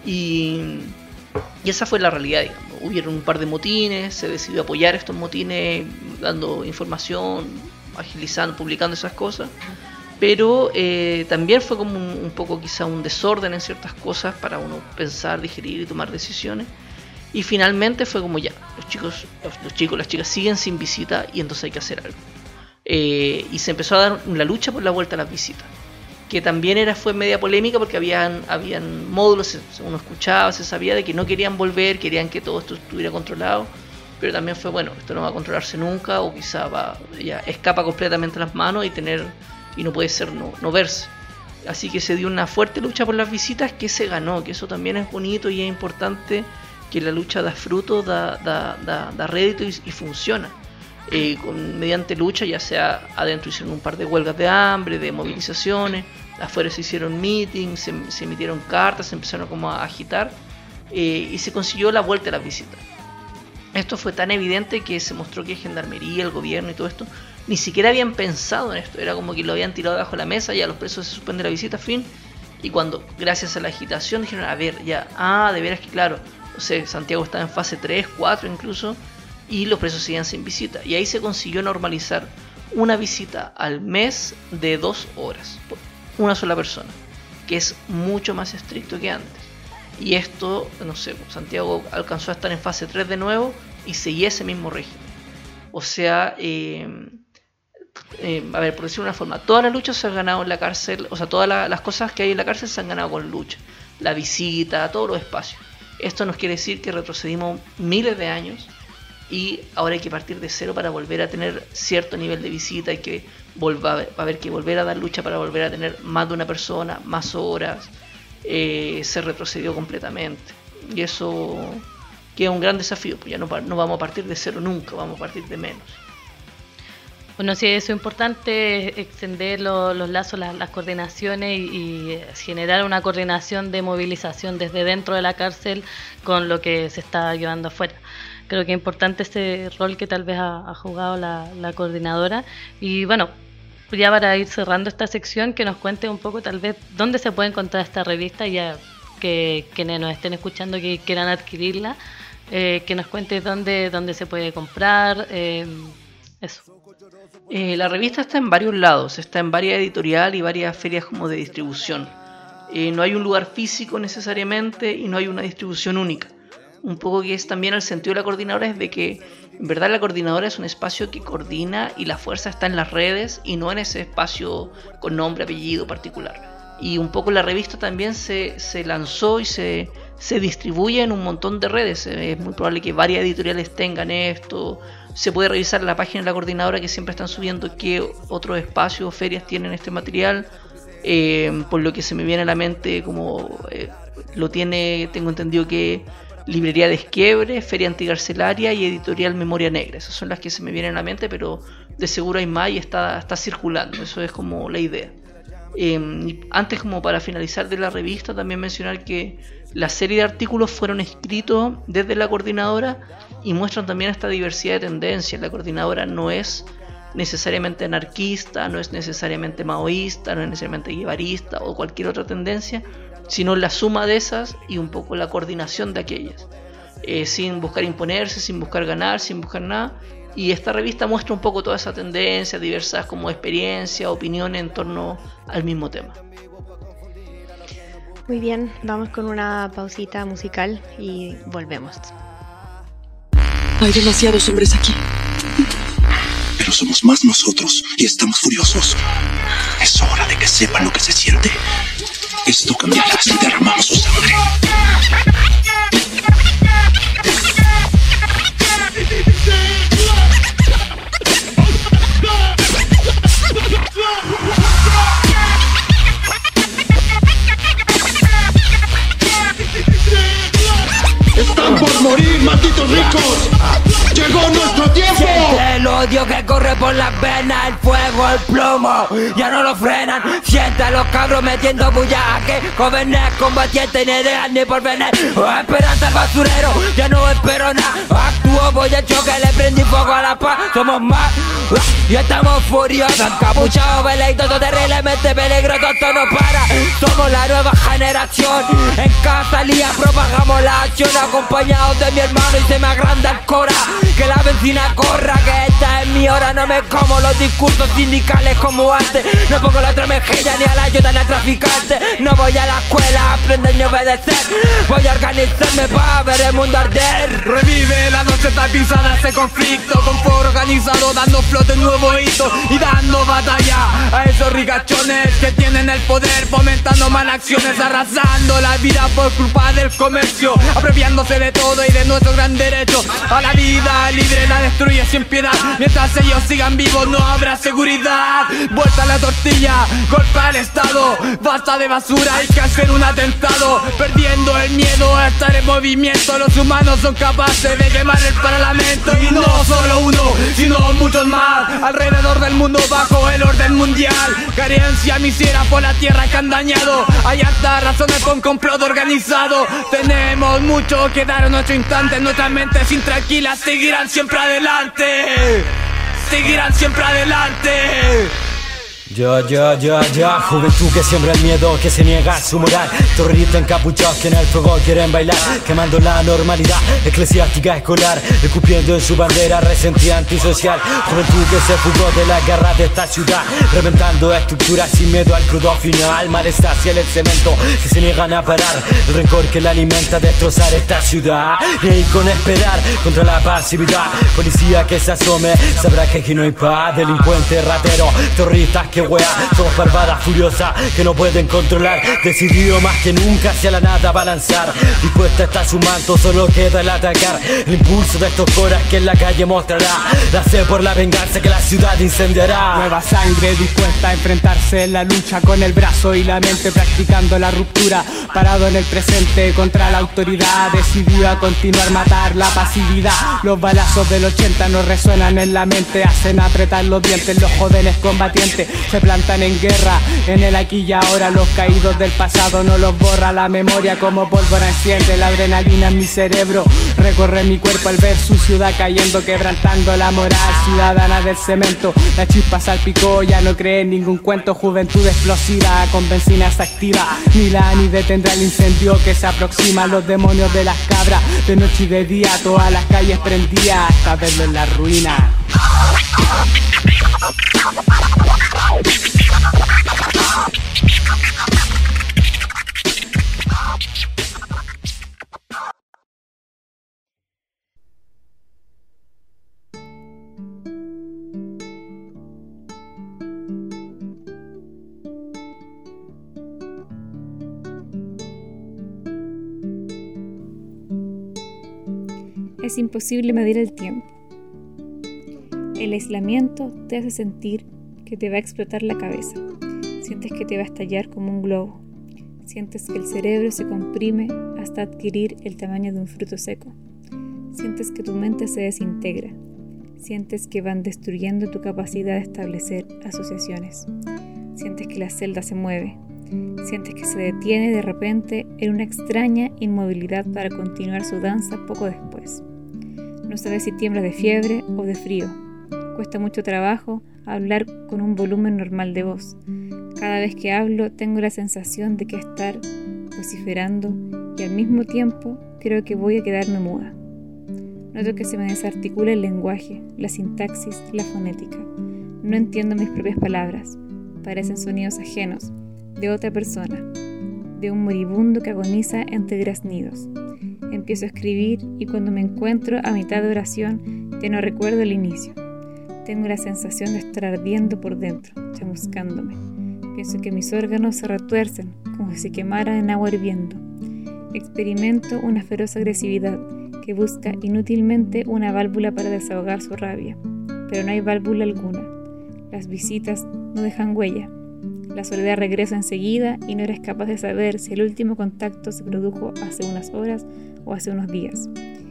Y esa fue la realidad, digamos. Hubieron un par de motines, se decidió apoyar estos motines, dando información, agilizando, publicando esas cosas. Pero también fue como un poco quizá un desorden en ciertas cosas para uno pensar, digerir y tomar decisiones. Y finalmente fue como ya, los chicos, las chicas siguen sin visita y entonces hay que hacer algo. Y se empezó a dar la lucha por la vuelta a las visitas, que también fue media polémica porque habían módulos, uno escuchaba, se sabía de que no querían volver, querían que todo esto estuviera controlado, pero también fue, bueno, esto no va a controlarse nunca, o quizá ya escapa completamente las manos y no puede ser no verse. Así que se dio una fuerte lucha por las visitas que se ganó, que eso también es bonito y es importante, que la lucha da fruto, da rédito y funciona. Mediante lucha, ya sea adentro hicieron un par de huelgas de hambre, de movilizaciones, afuera se hicieron meetings, se emitieron cartas, se empezaron como a agitar, y se consiguió la vuelta a las visitas. Esto fue tan evidente que se mostró que Gendarmería, el gobierno y todo esto ni siquiera habían pensado en esto. Era como que lo habían tirado debajo de la mesa, ya los presos se suspende la visita, fin. Y cuando, gracias a la agitación, dijeron, a ver, ya, de veras que claro, no sé, Santiago estaba en fase 3, 4 incluso, y los presos seguían sin visita. Y ahí se consiguió normalizar una visita al mes de 2 horas, por una sola persona, que es mucho más estricto que antes. Y esto, no sé, Santiago alcanzó a estar en fase 3 de nuevo y seguía ese mismo régimen. O sea, a ver, por decirlo de una forma, todas las luchas se han ganado en la cárcel, o sea, todas las cosas que hay en la cárcel se han ganado con lucha. La visita, todos los espacios. Esto nos quiere decir que retrocedimos miles de años y ahora hay que partir de cero para volver a tener cierto nivel de visita. Hay que va a haber que volver a dar lucha para volver a tener más de una persona, más horas. Se retrocedió completamente. Y eso queda un gran desafío, pues ya no vamos a partir de cero nunca, vamos a partir de menos. Bueno, sí, eso es importante, extender los lazos, las coordinaciones y generar una coordinación de movilización desde dentro de la cárcel con lo que se está llevando afuera. Creo que es importante ese rol que tal vez ha jugado la coordinadora. Y bueno, ya para ir cerrando esta sección, que nos cuente un poco tal vez dónde se puede encontrar esta revista, ya que quienes nos estén escuchando que quieran adquirirla, que nos cuente dónde se puede comprar, eso. La revista está en varios lados, está en varias editoriales y varias ferias como de distribución. No hay un lugar físico necesariamente y no hay una distribución única. un poco que es también el sentido de la coordinadora, es de que en verdad la coordinadora es un espacio que coordina y la fuerza está en las redes y no en ese espacio con nombre, apellido particular. Y un poco la revista también se lanzó y se distribuye en un montón de redes. Es muy probable que varias editoriales tengan esto. Se puede revisar la página de la coordinadora, que siempre están subiendo qué otros espacios o ferias tienen este material. Por lo que se me viene a la mente, como lo tiene, tengo entendido que Librería Desquiebre, Feria Anticarcelaria y Editorial Memoria Negra. Esas son las que se me vienen a la mente, pero de seguro hay más y está circulando. Eso es como la idea. Antes, como para finalizar de la revista, también mencionar que la serie de artículos fueron escritos desde la coordinadora y muestran también esta diversidad de tendencias. La coordinadora no es necesariamente anarquista, no es necesariamente maoísta, no es necesariamente guevarista o cualquier otra tendencia, sino la suma de esas y un poco la coordinación de aquellas, sin buscar imponerse, sin buscar ganar, sin buscar nada. Y esta revista muestra un poco toda esa tendencia, diversas como experiencias, opiniones en torno al mismo tema. Muy bien, vamos con una pausita musical y volvemos. Hay demasiados hombres aquí. Pero somos más nosotros y estamos furiosos. Es hora de que sepan lo que se siente. Esto cambiará si derramamos su sangre. ¡Están por morir, malditos ricos! ¡Llegó nuestro tiempo! Siente el odio que corre por las venas, el fuego, el plomo, ya no lo frenan. Siente a los cabros metiendo bulla, que jóvenes combatientes ni ideas ni por venir. Esperanza al basurero, ya no espero nada. Actúo, voy a choque, le prendí fuego a la paz. Somos más y estamos furiosos, encapuchados, veleitos, terriblemente peligrosos. Esto no para, somos la nueva generación. En casa lía propagamos la acción, acompañados de mi hermano y se me agranda el cora. Que la vecina corra, que esta es mi hora. No me como los discursos sindicales como antes. No pongo la otra mejilla ni a la ayuda ni al traficante. No voy a la escuela a aprender ni obedecer. Voy a organizarme para ver el mundo arder. Revive la noche tapizada, ese conflicto con fuego organizado, dando flote un nuevo hito y dando batalla a esos ricachones que tienen el poder, fomentando malas acciones, arrasando la vida por culpa del comercio, apropiándose de todo y de nuestros gran derechos a la vida libre, la destruye sin piedad. Mientras ellos sigan vivos no habrá seguridad. Vuelta a la tortilla, golpe al Estado, basta de basura, hay que hacer un atentado. Perdiendo el miedo a estar en movimiento, los humanos son capaces de quemar el parlamento. Y no solo uno, sino muchos más, alrededor del mundo bajo el orden mundial. Carencia, miseria por la tierra que han dañado. Hay hartas razones con complot organizado. Tenemos mucho que dar en nuestro instante. Nuestras mentes intranquilas seguirán siempre adelante. Seguirán siempre adelante. Ya, juventud que siembra el miedo, que se niega a su moral. Terroristas encapuchados que en el fuego quieren bailar, quemando la normalidad eclesiástica escolar, escupiendo en su bandera resentida antisocial. Juventud que se fugó de las garras de esta ciudad, reventando estructuras sin miedo al crudo final. Malestar hacia el cemento, que se niegan a parar el rencor que la alimenta, destrozar esta ciudad. Y ahí con esperar contra la pasividad. Policía que se asome, sabrá que aquí no hay paz. Delincuente, ratero, terroristas que somos parvadas furiosas que no pueden controlar. Decidido más que nunca hacia la nada balanzar. Dispuesta está su manto, solo queda el atacar. El impulso de estos coras que en la calle mostrará la sed por la venganza que la ciudad incendiará. Nueva sangre dispuesta a enfrentarse en la lucha, con el brazo y la mente practicando la ruptura. Parado en el presente contra la autoridad, decidido a continuar matar la pasividad. Los balazos del 80 nos resuenan en la mente, hacen apretar los dientes. Los jóvenes combatientes se plantan en guerra, en el aquí y ahora. Los caídos del pasado no los borra la memoria, como pólvora enciende la adrenalina en mi cerebro. Recorre mi cuerpo al ver su ciudad cayendo, quebrantando la moral ciudadana del cemento. La chispa salpicó, ya no cree en ningún cuento. Juventud explosiva, con benzina se activa. Ni la ni detendrá el incendio que se aproxima. Los demonios de las cabras, de noche y de día, todas las calles prendidas hasta verlo en la ruina. Es imposible medir el tiempo. El aislamiento te hace sentir que te va a explotar la cabeza. Sientes que te va a estallar como un globo. Sientes que el cerebro se comprime hasta adquirir el tamaño de un fruto seco. Sientes que tu mente se desintegra. Sientes que van destruyendo tu capacidad de establecer asociaciones. Sientes que la celda se mueve. Sientes que se detiene de repente en una extraña inmovilidad para continuar su danza poco después. No sabes si tiemblas de fiebre o de frío. Cuesta mucho trabajo hablar con un volumen normal de voz. Cada vez que hablo tengo la sensación de que estar vociferando y al mismo tiempo creo que voy a quedarme muda. Noto que se me desarticula el lenguaje, la sintaxis, la fonética. No entiendo mis propias palabras. Parecen sonidos ajenos, de otra persona, de un moribundo que agoniza entre graznidos. Empiezo a escribir y cuando me encuentro a mitad de oración ya no recuerdo el inicio. Tengo la sensación de estar ardiendo por dentro, chamuscándome. Pienso que mis órganos se retuercen, como si se quemaran en agua hirviendo. Experimento una feroz agresividad que busca inútilmente una válvula para desahogar su rabia, pero no hay válvula alguna. Las visitas no dejan huella. La soledad regresa enseguida y no eres capaz de saber si el último contacto se produjo hace unas horas o hace unos días.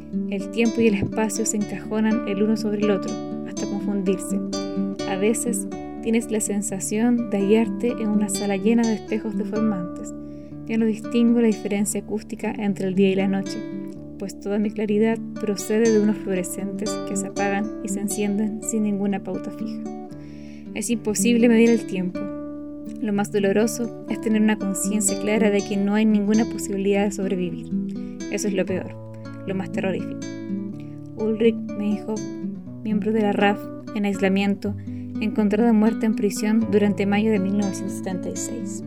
El tiempo y el espacio se encajonan el uno sobre el otro, hasta confundirse. A veces tienes la sensación de hallarte en una sala llena de espejos deformantes. Ya no distingo la diferencia acústica entre el día y la noche, pues toda mi claridad procede de unos fluorescentes que se apagan y se encienden sin ninguna pauta fija. Es imposible medir el tiempo. Lo más doloroso es tener una conciencia clara de que no hay ninguna posibilidad de sobrevivir. Eso es lo peor, lo más terrorífico. Ulrich Meinhof, miembro de la RAF, en aislamiento, encontrado muerto en prisión durante mayo de 1976.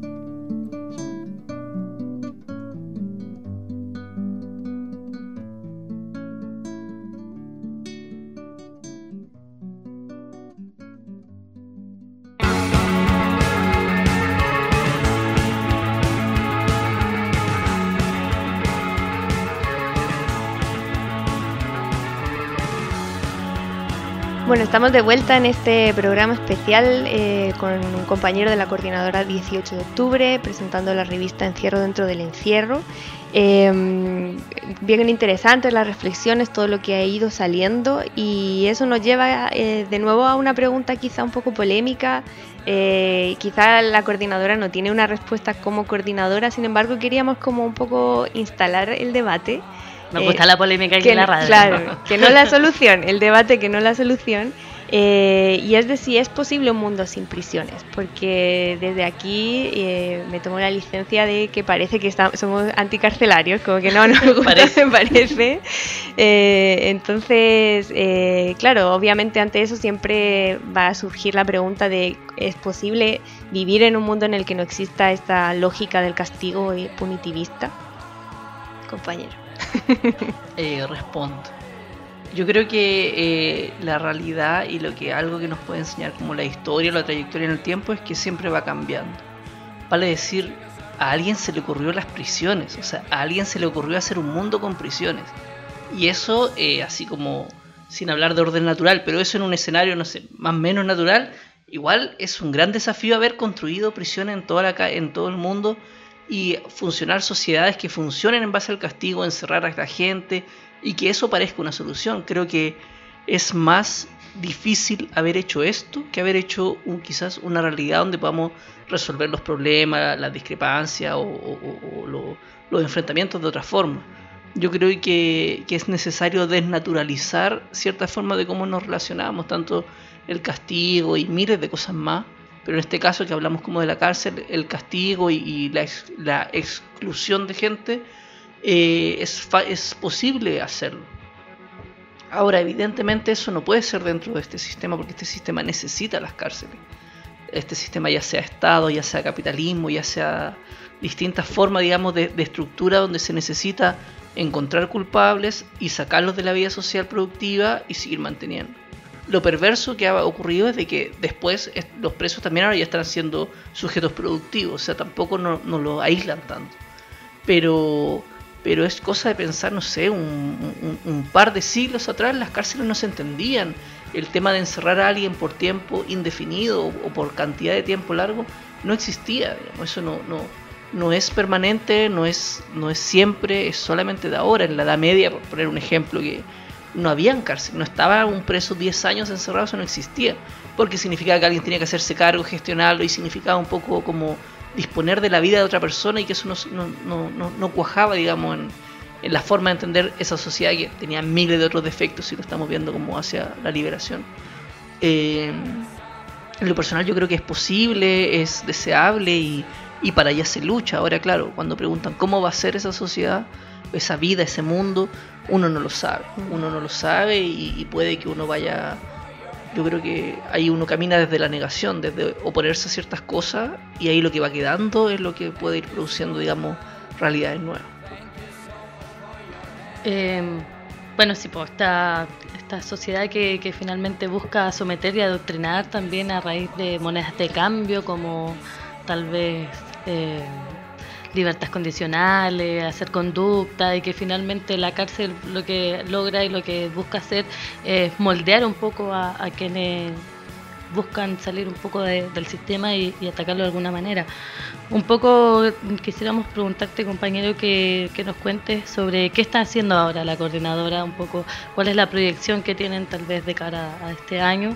Bueno, estamos de vuelta en este programa especial con un compañero de la coordinadora 18 de octubre presentando la revista Encierro dentro del encierro. Bien interesantes las reflexiones, todo lo que ha ido saliendo, y eso nos lleva de nuevo a una pregunta quizá un poco polémica. Quizá la coordinadora no tiene una respuesta como coordinadora, sin embargo queríamos como un poco instalar el debate. Nos gusta la polémica aquí en la radio. Claro, que no la solución, el debate que no la solución. Y es de si es posible un mundo sin prisiones, porque desde aquí me tomo la licencia de que parece que somos anticarcelarios, como que no nos gusta, parece. Entonces, claro, obviamente ante eso siempre va a surgir la pregunta de ¿es posible vivir en un mundo en el que no exista esta lógica del castigo punitivista? Compañero. Respondo. Yo creo que la realidad y algo que nos puede enseñar como la historia, la trayectoria en el tiempo, es que siempre va cambiando. Vale decir, a alguien se le ocurrió las prisiones, o sea, a alguien se le ocurrió hacer un mundo con prisiones. Y eso, así como, sin hablar de orden natural, pero eso en un escenario, no sé, más o menos natural, igual es un gran desafío haber construido prisiones en todo el mundo y funcionar sociedades que funcionen en base al castigo, encerrar a la gente y que eso parezca una solución. Creo que es más difícil haber hecho esto que haber hecho quizás una realidad donde podamos resolver los problemas, las discrepancias o los enfrentamientos de otra forma. Yo creo que es necesario desnaturalizar ciertas formas de cómo nos relacionamos, tanto el castigo y miles de cosas más. Pero en este caso que hablamos como de la cárcel, el castigo y la exclusión de gente, es posible hacerlo. Ahora, evidentemente eso no puede ser dentro de este sistema, porque este sistema necesita las cárceles. Este sistema, ya sea Estado, ya sea capitalismo, ya sea distintas formas, digamos, de estructura donde se necesita encontrar culpables y sacarlos de la vida social productiva y seguir manteniendo. Lo perverso que ha ocurrido es de que después los presos también ahora ya están siendo sujetos productivos, o sea, tampoco no los aíslan tanto. Pero pero es cosa de pensar, no sé, un par de siglos atrás las cárceles no se entendían. El tema de encerrar a alguien por tiempo indefinido o por cantidad de tiempo largo no existía, digamos. Eso no es permanente, no es siempre, es solamente de ahora. En la Edad Media, por poner un ejemplo, que no habían cárcel, no estaba un preso 10 años encerrado, eso no existía, porque significaba que alguien tenía que hacerse cargo, gestionarlo, y significaba un poco como disponer de la vida de otra persona, y que eso no cuajaba, digamos, en la forma de entender esa sociedad que tenía miles de otros defectos, y lo estamos viendo como hacia la liberación. En lo personal yo creo que es posible, es deseable, y para allá se lucha. Ahora, claro, cuando preguntan cómo va a ser esa sociedad, esa vida, ese mundo, uno no lo sabe, y puede que uno vaya, yo creo que ahí uno camina desde la negación, desde oponerse a ciertas cosas, y ahí lo que va quedando es lo que puede ir produciendo, digamos, realidades nuevas. Bueno, sí, pues esta sociedad que finalmente busca someter y adoctrinar también a raíz de monedas de cambio, como tal vez libertades condicionales, hacer conducta, y que finalmente la cárcel lo que logra y lo que busca hacer es moldear un poco a quienes buscan salir un poco del sistema y atacarlo de alguna manera. Un poco quisiéramos preguntarte, compañero, que nos cuentes sobre qué está haciendo ahora la coordinadora, un poco cuál es la proyección que tienen tal vez de cara a este año,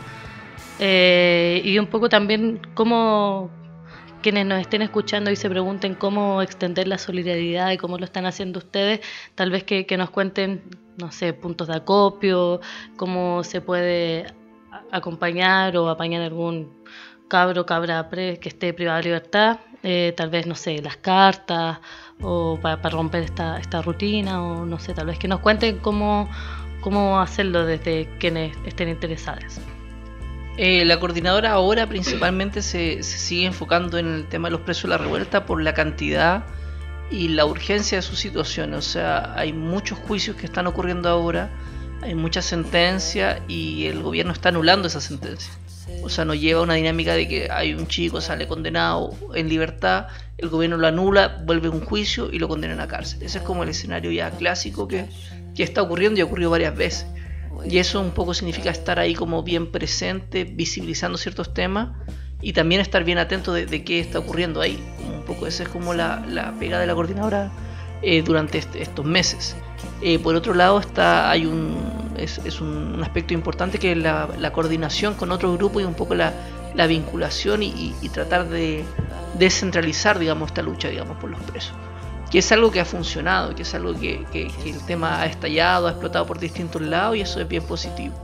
y un poco también cómo quienes nos estén escuchando y se pregunten cómo extender la solidaridad y cómo lo están haciendo ustedes, tal vez que nos cuenten, no sé, puntos de acopio, cómo se puede acompañar o apañar algún cabra que esté privado de libertad, tal vez, no sé, las cartas, o para romper esta rutina, o no sé, tal vez que nos cuenten cómo hacerlo desde quienes estén interesados. La coordinadora ahora principalmente se sigue enfocando en el tema de los presos de la revuelta por la cantidad y la urgencia de su situación. O sea, hay muchos juicios que están ocurriendo ahora, hay muchas sentencias, y el gobierno está anulando esas sentencias. O sea, nos lleva a una dinámica de que hay un chico, sale condenado en libertad, el gobierno lo anula, vuelve a un juicio y lo condenan a cárcel. Ese es como el escenario ya clásico que está ocurriendo, y ha ocurrido varias veces. Y eso un poco significa estar ahí como bien presente, visibilizando ciertos temas, y también estar bien atento de qué está ocurriendo ahí. Un poco esa es como la pega de la coordinadora durante estos meses. Por otro lado hay un aspecto importante, que es la coordinación con otro grupo, y un poco la vinculación y tratar de descentralizar, digamos, esta lucha, digamos, por los presos, que es algo que ha funcionado, que es algo que el tema ha estallado, ha explotado por distintos lados, y eso es bien positivo.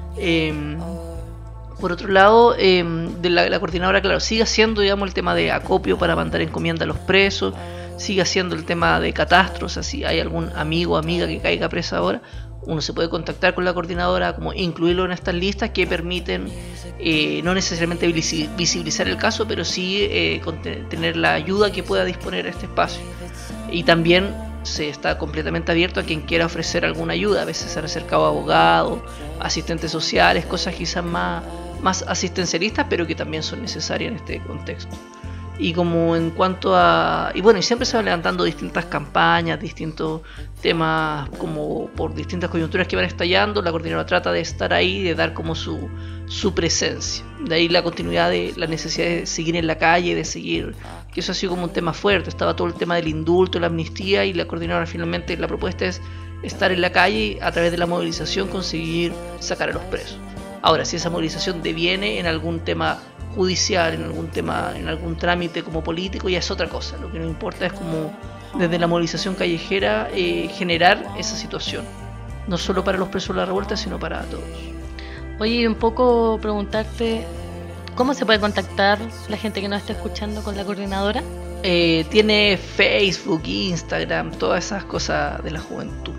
Por otro lado, de la coordinadora, claro, sigue haciendo, digamos, el tema de acopio para mandar encomienda a los presos, sigue haciendo el tema de catastros. Así hay algún amigo o amiga que caiga presa ahora, uno se puede contactar con la coordinadora, como incluirlo en estas listas que permiten no necesariamente visibilizar el caso, pero sí tener la ayuda que pueda disponer este espacio. Y también se está completamente abierto a quien quiera ofrecer alguna ayuda. A veces se han acercado abogados, asistentes sociales, cosas quizás más asistencialistas, pero que también son necesarias en este contexto. Y como en cuanto a... Y siempre se van levantando distintas campañas, distintos temas, como por distintas coyunturas que van estallando. La coordinadora trata de estar ahí, de dar como su presencia. De ahí la continuidad de la necesidad de seguir en la calle, de seguir... Que eso ha sido como un tema fuerte. Estaba todo el tema del indulto, la amnistía, y la coordinadora finalmente, la propuesta es estar en la calle y a través de la movilización conseguir sacar a los presos. Ahora, si esa movilización deviene en algún tema judicial, en algún trámite como político, ya es otra cosa. Lo que nos importa es como desde la movilización callejera generar esa situación, no solo para los presos de la revuelta, sino para todos. Oye, un poco preguntarte, ¿cómo se puede contactar la gente que nos está escuchando con la coordinadora? Tiene Facebook, Instagram, todas esas cosas de la juventud.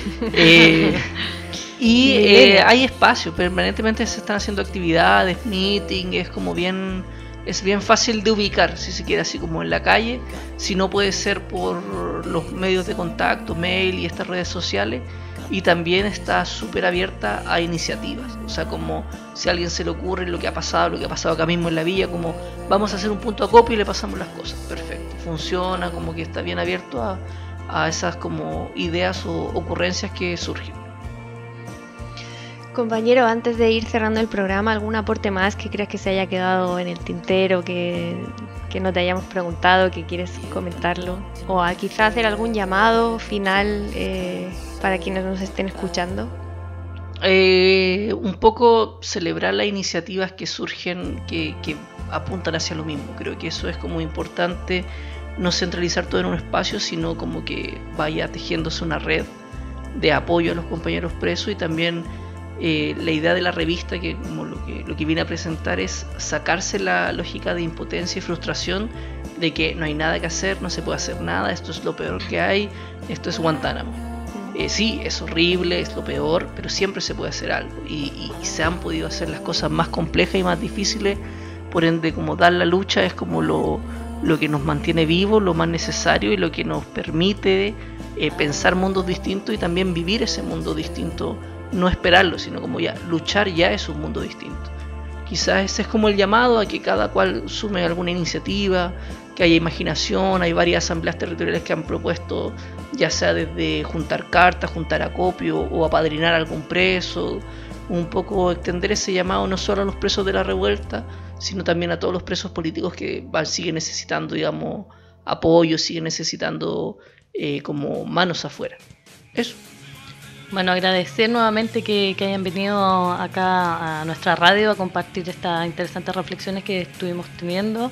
Hay espacio, permanentemente se están haciendo actividades, meeting, es bien fácil de ubicar, si se quiere, así como en la calle. Si no, puede ser por los medios de contacto, mail y estas redes sociales. Y también está súper abierta a iniciativas. O sea, como si a alguien se le ocurre lo que ha pasado acá mismo en la villa, como vamos a hacer un punto de acopio y le pasamos las cosas. Perfecto, funciona, como que está bien abierto a esas como ideas o ocurrencias que surgen. Compañero, antes de ir cerrando el programa, ¿algún aporte más que creas que se haya quedado en el tintero, que no te hayamos preguntado, que quieres comentarlo? O a quizá hacer algún llamado final para quienes nos estén escuchando. Un poco celebrar las iniciativas que surgen, que apuntan hacia lo mismo. Creo que eso es como importante, no centralizar todo en un espacio, sino como que vaya tejiéndose una red de apoyo a los compañeros presos. Y también la idea de la revista, que como lo que viene a presentar, es sacarse la lógica de impotencia y frustración de que no hay nada que hacer, no se puede hacer nada, esto es lo peor que hay, esto es Guantánamo. Sí, es horrible, es lo peor, pero siempre se puede hacer algo, y se han podido hacer las cosas más complejas y más difíciles. Por ende, como dar la lucha es como lo que nos mantiene vivos, lo más necesario, y lo que nos permite pensar mundos distintos y también vivir ese mundo distinto. No esperarlo, sino como ya luchar ya es un mundo distinto. Quizás ese es como el llamado a que cada cual sume alguna iniciativa, que haya imaginación. Hay varias asambleas territoriales que han propuesto, ya sea desde juntar cartas, juntar acopio o apadrinar a algún preso, un poco extender ese llamado no solo a los presos de la revuelta, sino también a todos los presos políticos que siguen necesitando, digamos, apoyo, siguen necesitando como manos afuera. Eso. Bueno, agradecer nuevamente que hayan venido acá a nuestra radio a compartir estas interesantes reflexiones que estuvimos teniendo.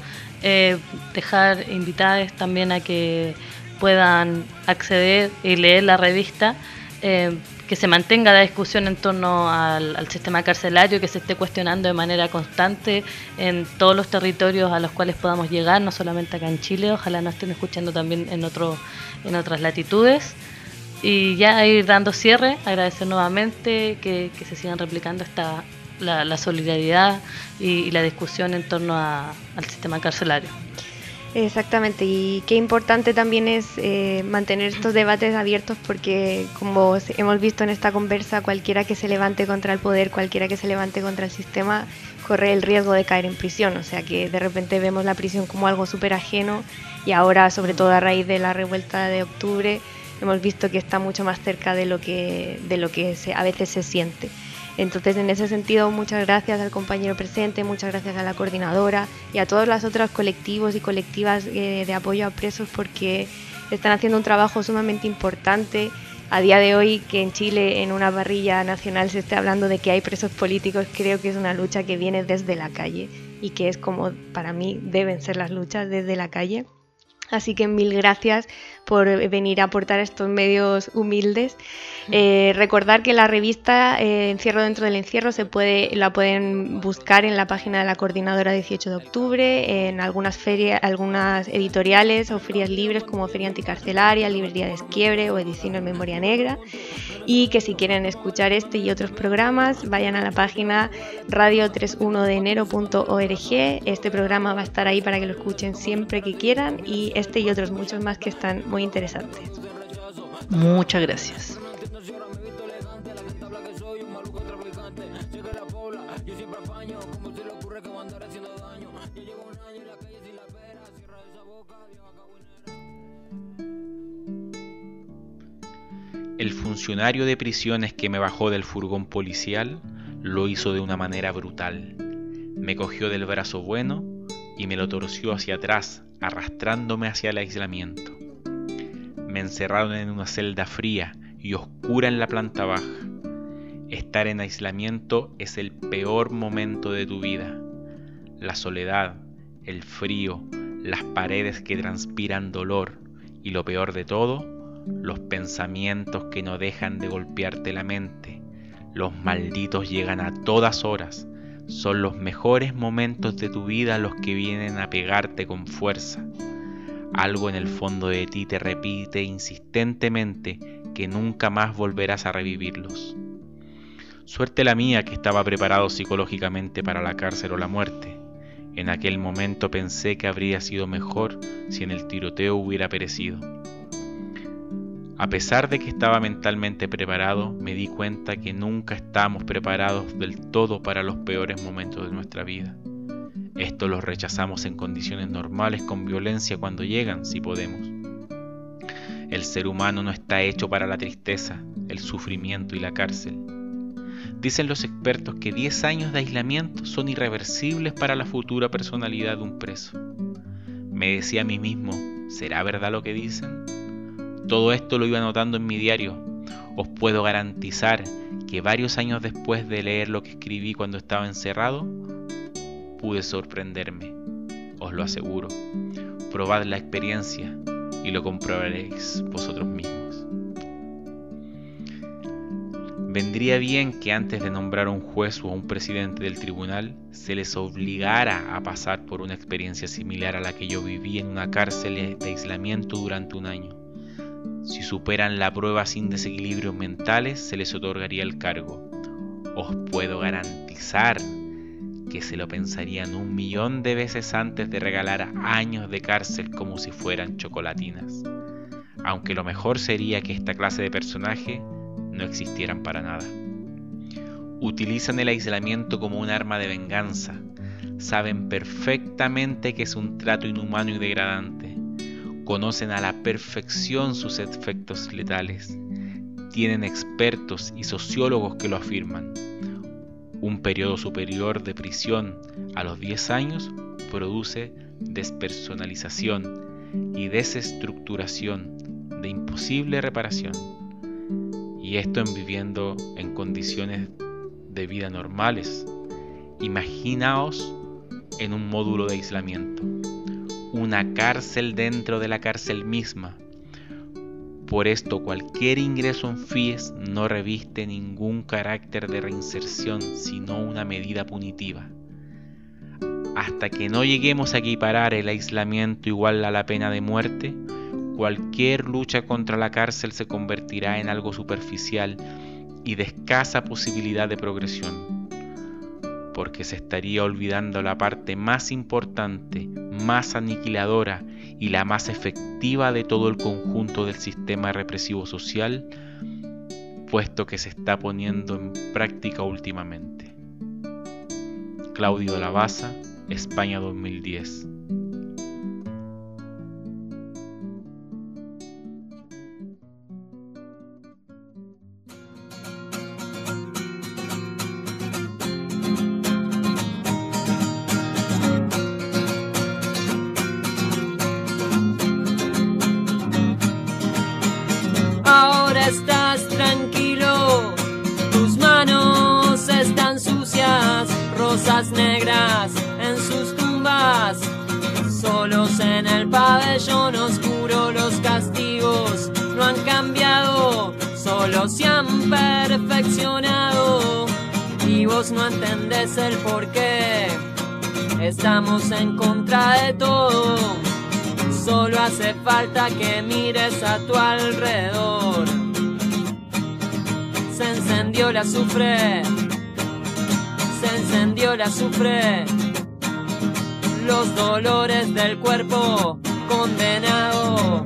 Dejar invitadas también a que puedan acceder y leer la revista, que se mantenga la discusión en torno al sistema carcelario, que se esté cuestionando de manera constante en todos los territorios a los cuales podamos llegar, no solamente acá en Chile, ojalá nos estén escuchando también en otras latitudes. Y ya ir dando cierre, agradecer nuevamente que se sigan replicando la solidaridad y la discusión en torno al sistema carcelario. Exactamente, y qué importante también es mantener estos debates abiertos, porque como hemos visto en esta conversa, cualquiera que se levante contra el poder, cualquiera que se levante contra el sistema, corre el riesgo de caer en prisión. O sea que de repente vemos la prisión como algo súper ajeno, y ahora, sobre todo a raíz de la revuelta de octubre, hemos visto que está mucho más cerca de lo que a veces se siente. Entonces, en ese sentido, muchas gracias al compañero presente, muchas gracias a la coordinadora y a todos los otros colectivos y colectivas de apoyo a presos, porque están haciendo un trabajo sumamente importante. A día de hoy, que en Chile, en una parrilla nacional, se esté hablando de que hay presos políticos, creo que es una lucha que viene desde la calle, y que es como, para mí, deben ser las luchas desde la calle. Así que mil gracias por venir a aportar estos medios humildes. Recordar que la revista Encierro dentro del encierro la pueden buscar en la página de la Coordinadora 18 de octubre, en algunas editoriales o ferias libres como Feria Anticarcelaria, Librería de Esquiebre o Ediciones Memoria Negra. Y que si quieren escuchar este y otros programas, vayan a la página radio31denero.org. Este programa va a estar ahí para que lo escuchen siempre que quieran, y este y otros muchos más que están muy interesantes. Muchas gracias. El funcionario de prisiones que me bajó del furgón policial lo hizo de una manera brutal. Me cogió del brazo bueno y me lo torció hacia atrás, arrastrándome hacia el aislamiento. Me encerraron en una celda fría y oscura en la planta baja. Estar en aislamiento es el peor momento de tu vida. La soledad, el frío, las paredes que transpiran dolor y, lo peor de todo, los pensamientos que no dejan de golpearte la mente. Los malditos llegan a todas horas. Son los mejores momentos de tu vida los que vienen a pegarte con fuerza. Algo en el fondo de ti te repite insistentemente que nunca más volverás a revivirlos. Suerte la mía que estaba preparado psicológicamente para la cárcel o la muerte. En aquel momento pensé que habría sido mejor si en el tiroteo hubiera perecido. A pesar de que estaba mentalmente preparado, me di cuenta que nunca estamos preparados del todo para los peores momentos de nuestra vida. Esto los rechazamos en condiciones normales con violencia cuando llegan, si podemos. El ser humano no está hecho para la tristeza, el sufrimiento y la cárcel. Dicen los expertos que 10 años de aislamiento son irreversibles para la futura personalidad de un preso. Me decía a mí mismo, ¿será verdad lo que dicen? Todo esto lo iba anotando en mi diario. Os puedo garantizar que varios años después de leer lo que escribí cuando estaba encerrado, pude sorprenderme. Os lo aseguro. Probad la experiencia y lo comprobaréis vosotros mismos. Vendría bien que antes de nombrar a un juez o a un presidente del tribunal se les obligara a pasar por una experiencia similar a la que yo viví en una cárcel de aislamiento durante un año. Si superan la prueba sin desequilibrios mentales, se les otorgaría el cargo. Os puedo garantizar que se lo pensarían 1.000.000 de veces antes de regalar años de cárcel como si fueran chocolatinas. Aunque lo mejor sería que esta clase de personaje no existieran para nada. Utilizan el aislamiento como un arma de venganza. Saben perfectamente que es un trato inhumano y degradante. Conocen a la perfección sus efectos letales. Tienen expertos y sociólogos que lo afirman. Un periodo superior de prisión a los 10 años produce despersonalización y desestructuración de imposible reparación. Y esto en viviendo en condiciones de vida normales. Imaginaos en un módulo de aislamiento, una cárcel dentro de la cárcel misma. Por esto cualquier ingreso en FIES no reviste ningún carácter de reinserción, sino una medida punitiva. Hasta que no lleguemos a equiparar el aislamiento igual a la pena de muerte, cualquier lucha contra la cárcel se convertirá en algo superficial y de escasa posibilidad de progresión, porque se estaría olvidando la parte más importante, más aniquiladora y la más efectiva de todo el conjunto del sistema represivo social, puesto que se está poniendo en práctica últimamente. Claudio Labaza, España 2010. Ahora estás tranquilo, tus manos están sucias, rosas negras en sus tumbas, solos en el pabellón oscuro. Los castigos no han cambiado, solo se han perfeccionado, y vos no entendés el porqué. Estamos en contra de todo, solo hace falta que mires a tu alrededor. Se encendió el azufre, se encendió el azufre, los dolores del cuerpo condenado.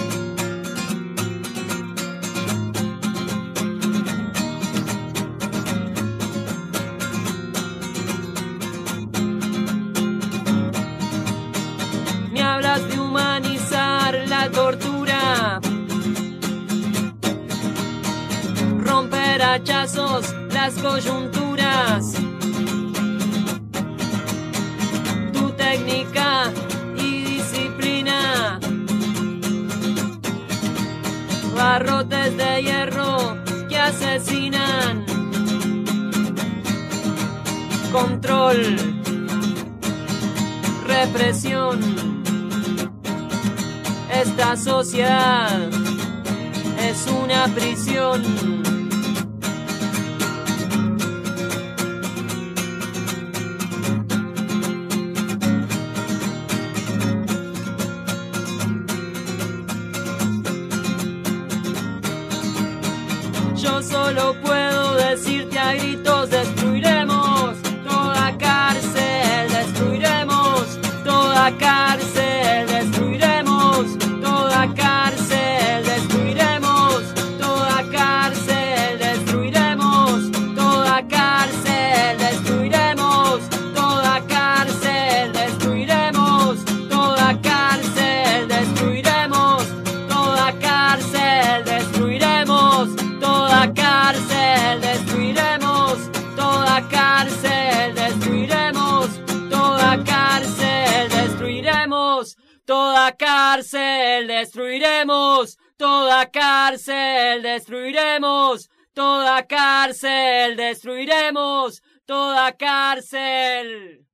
Me hablas de humanizar la tortura, romper a hachazos las coyunturas, tu técnica y disciplina, barrotes de hierro que asesinan, control, represión. Esta sociedad es una prisión. Yo solo puedo decirte a gritos: destruiremos toda cárcel, destruiremos toda cárcel, destruiremos toda cárcel, destruiremos toda cárcel, destruiremos toda cárcel, destruiremos toda cárcel, destruiremos toda cárcel, destruiremos toda cárcel. toda cárcel destruiremos, toda cárcel destruiremos, toda cárcel destruiremos, toda cárcel.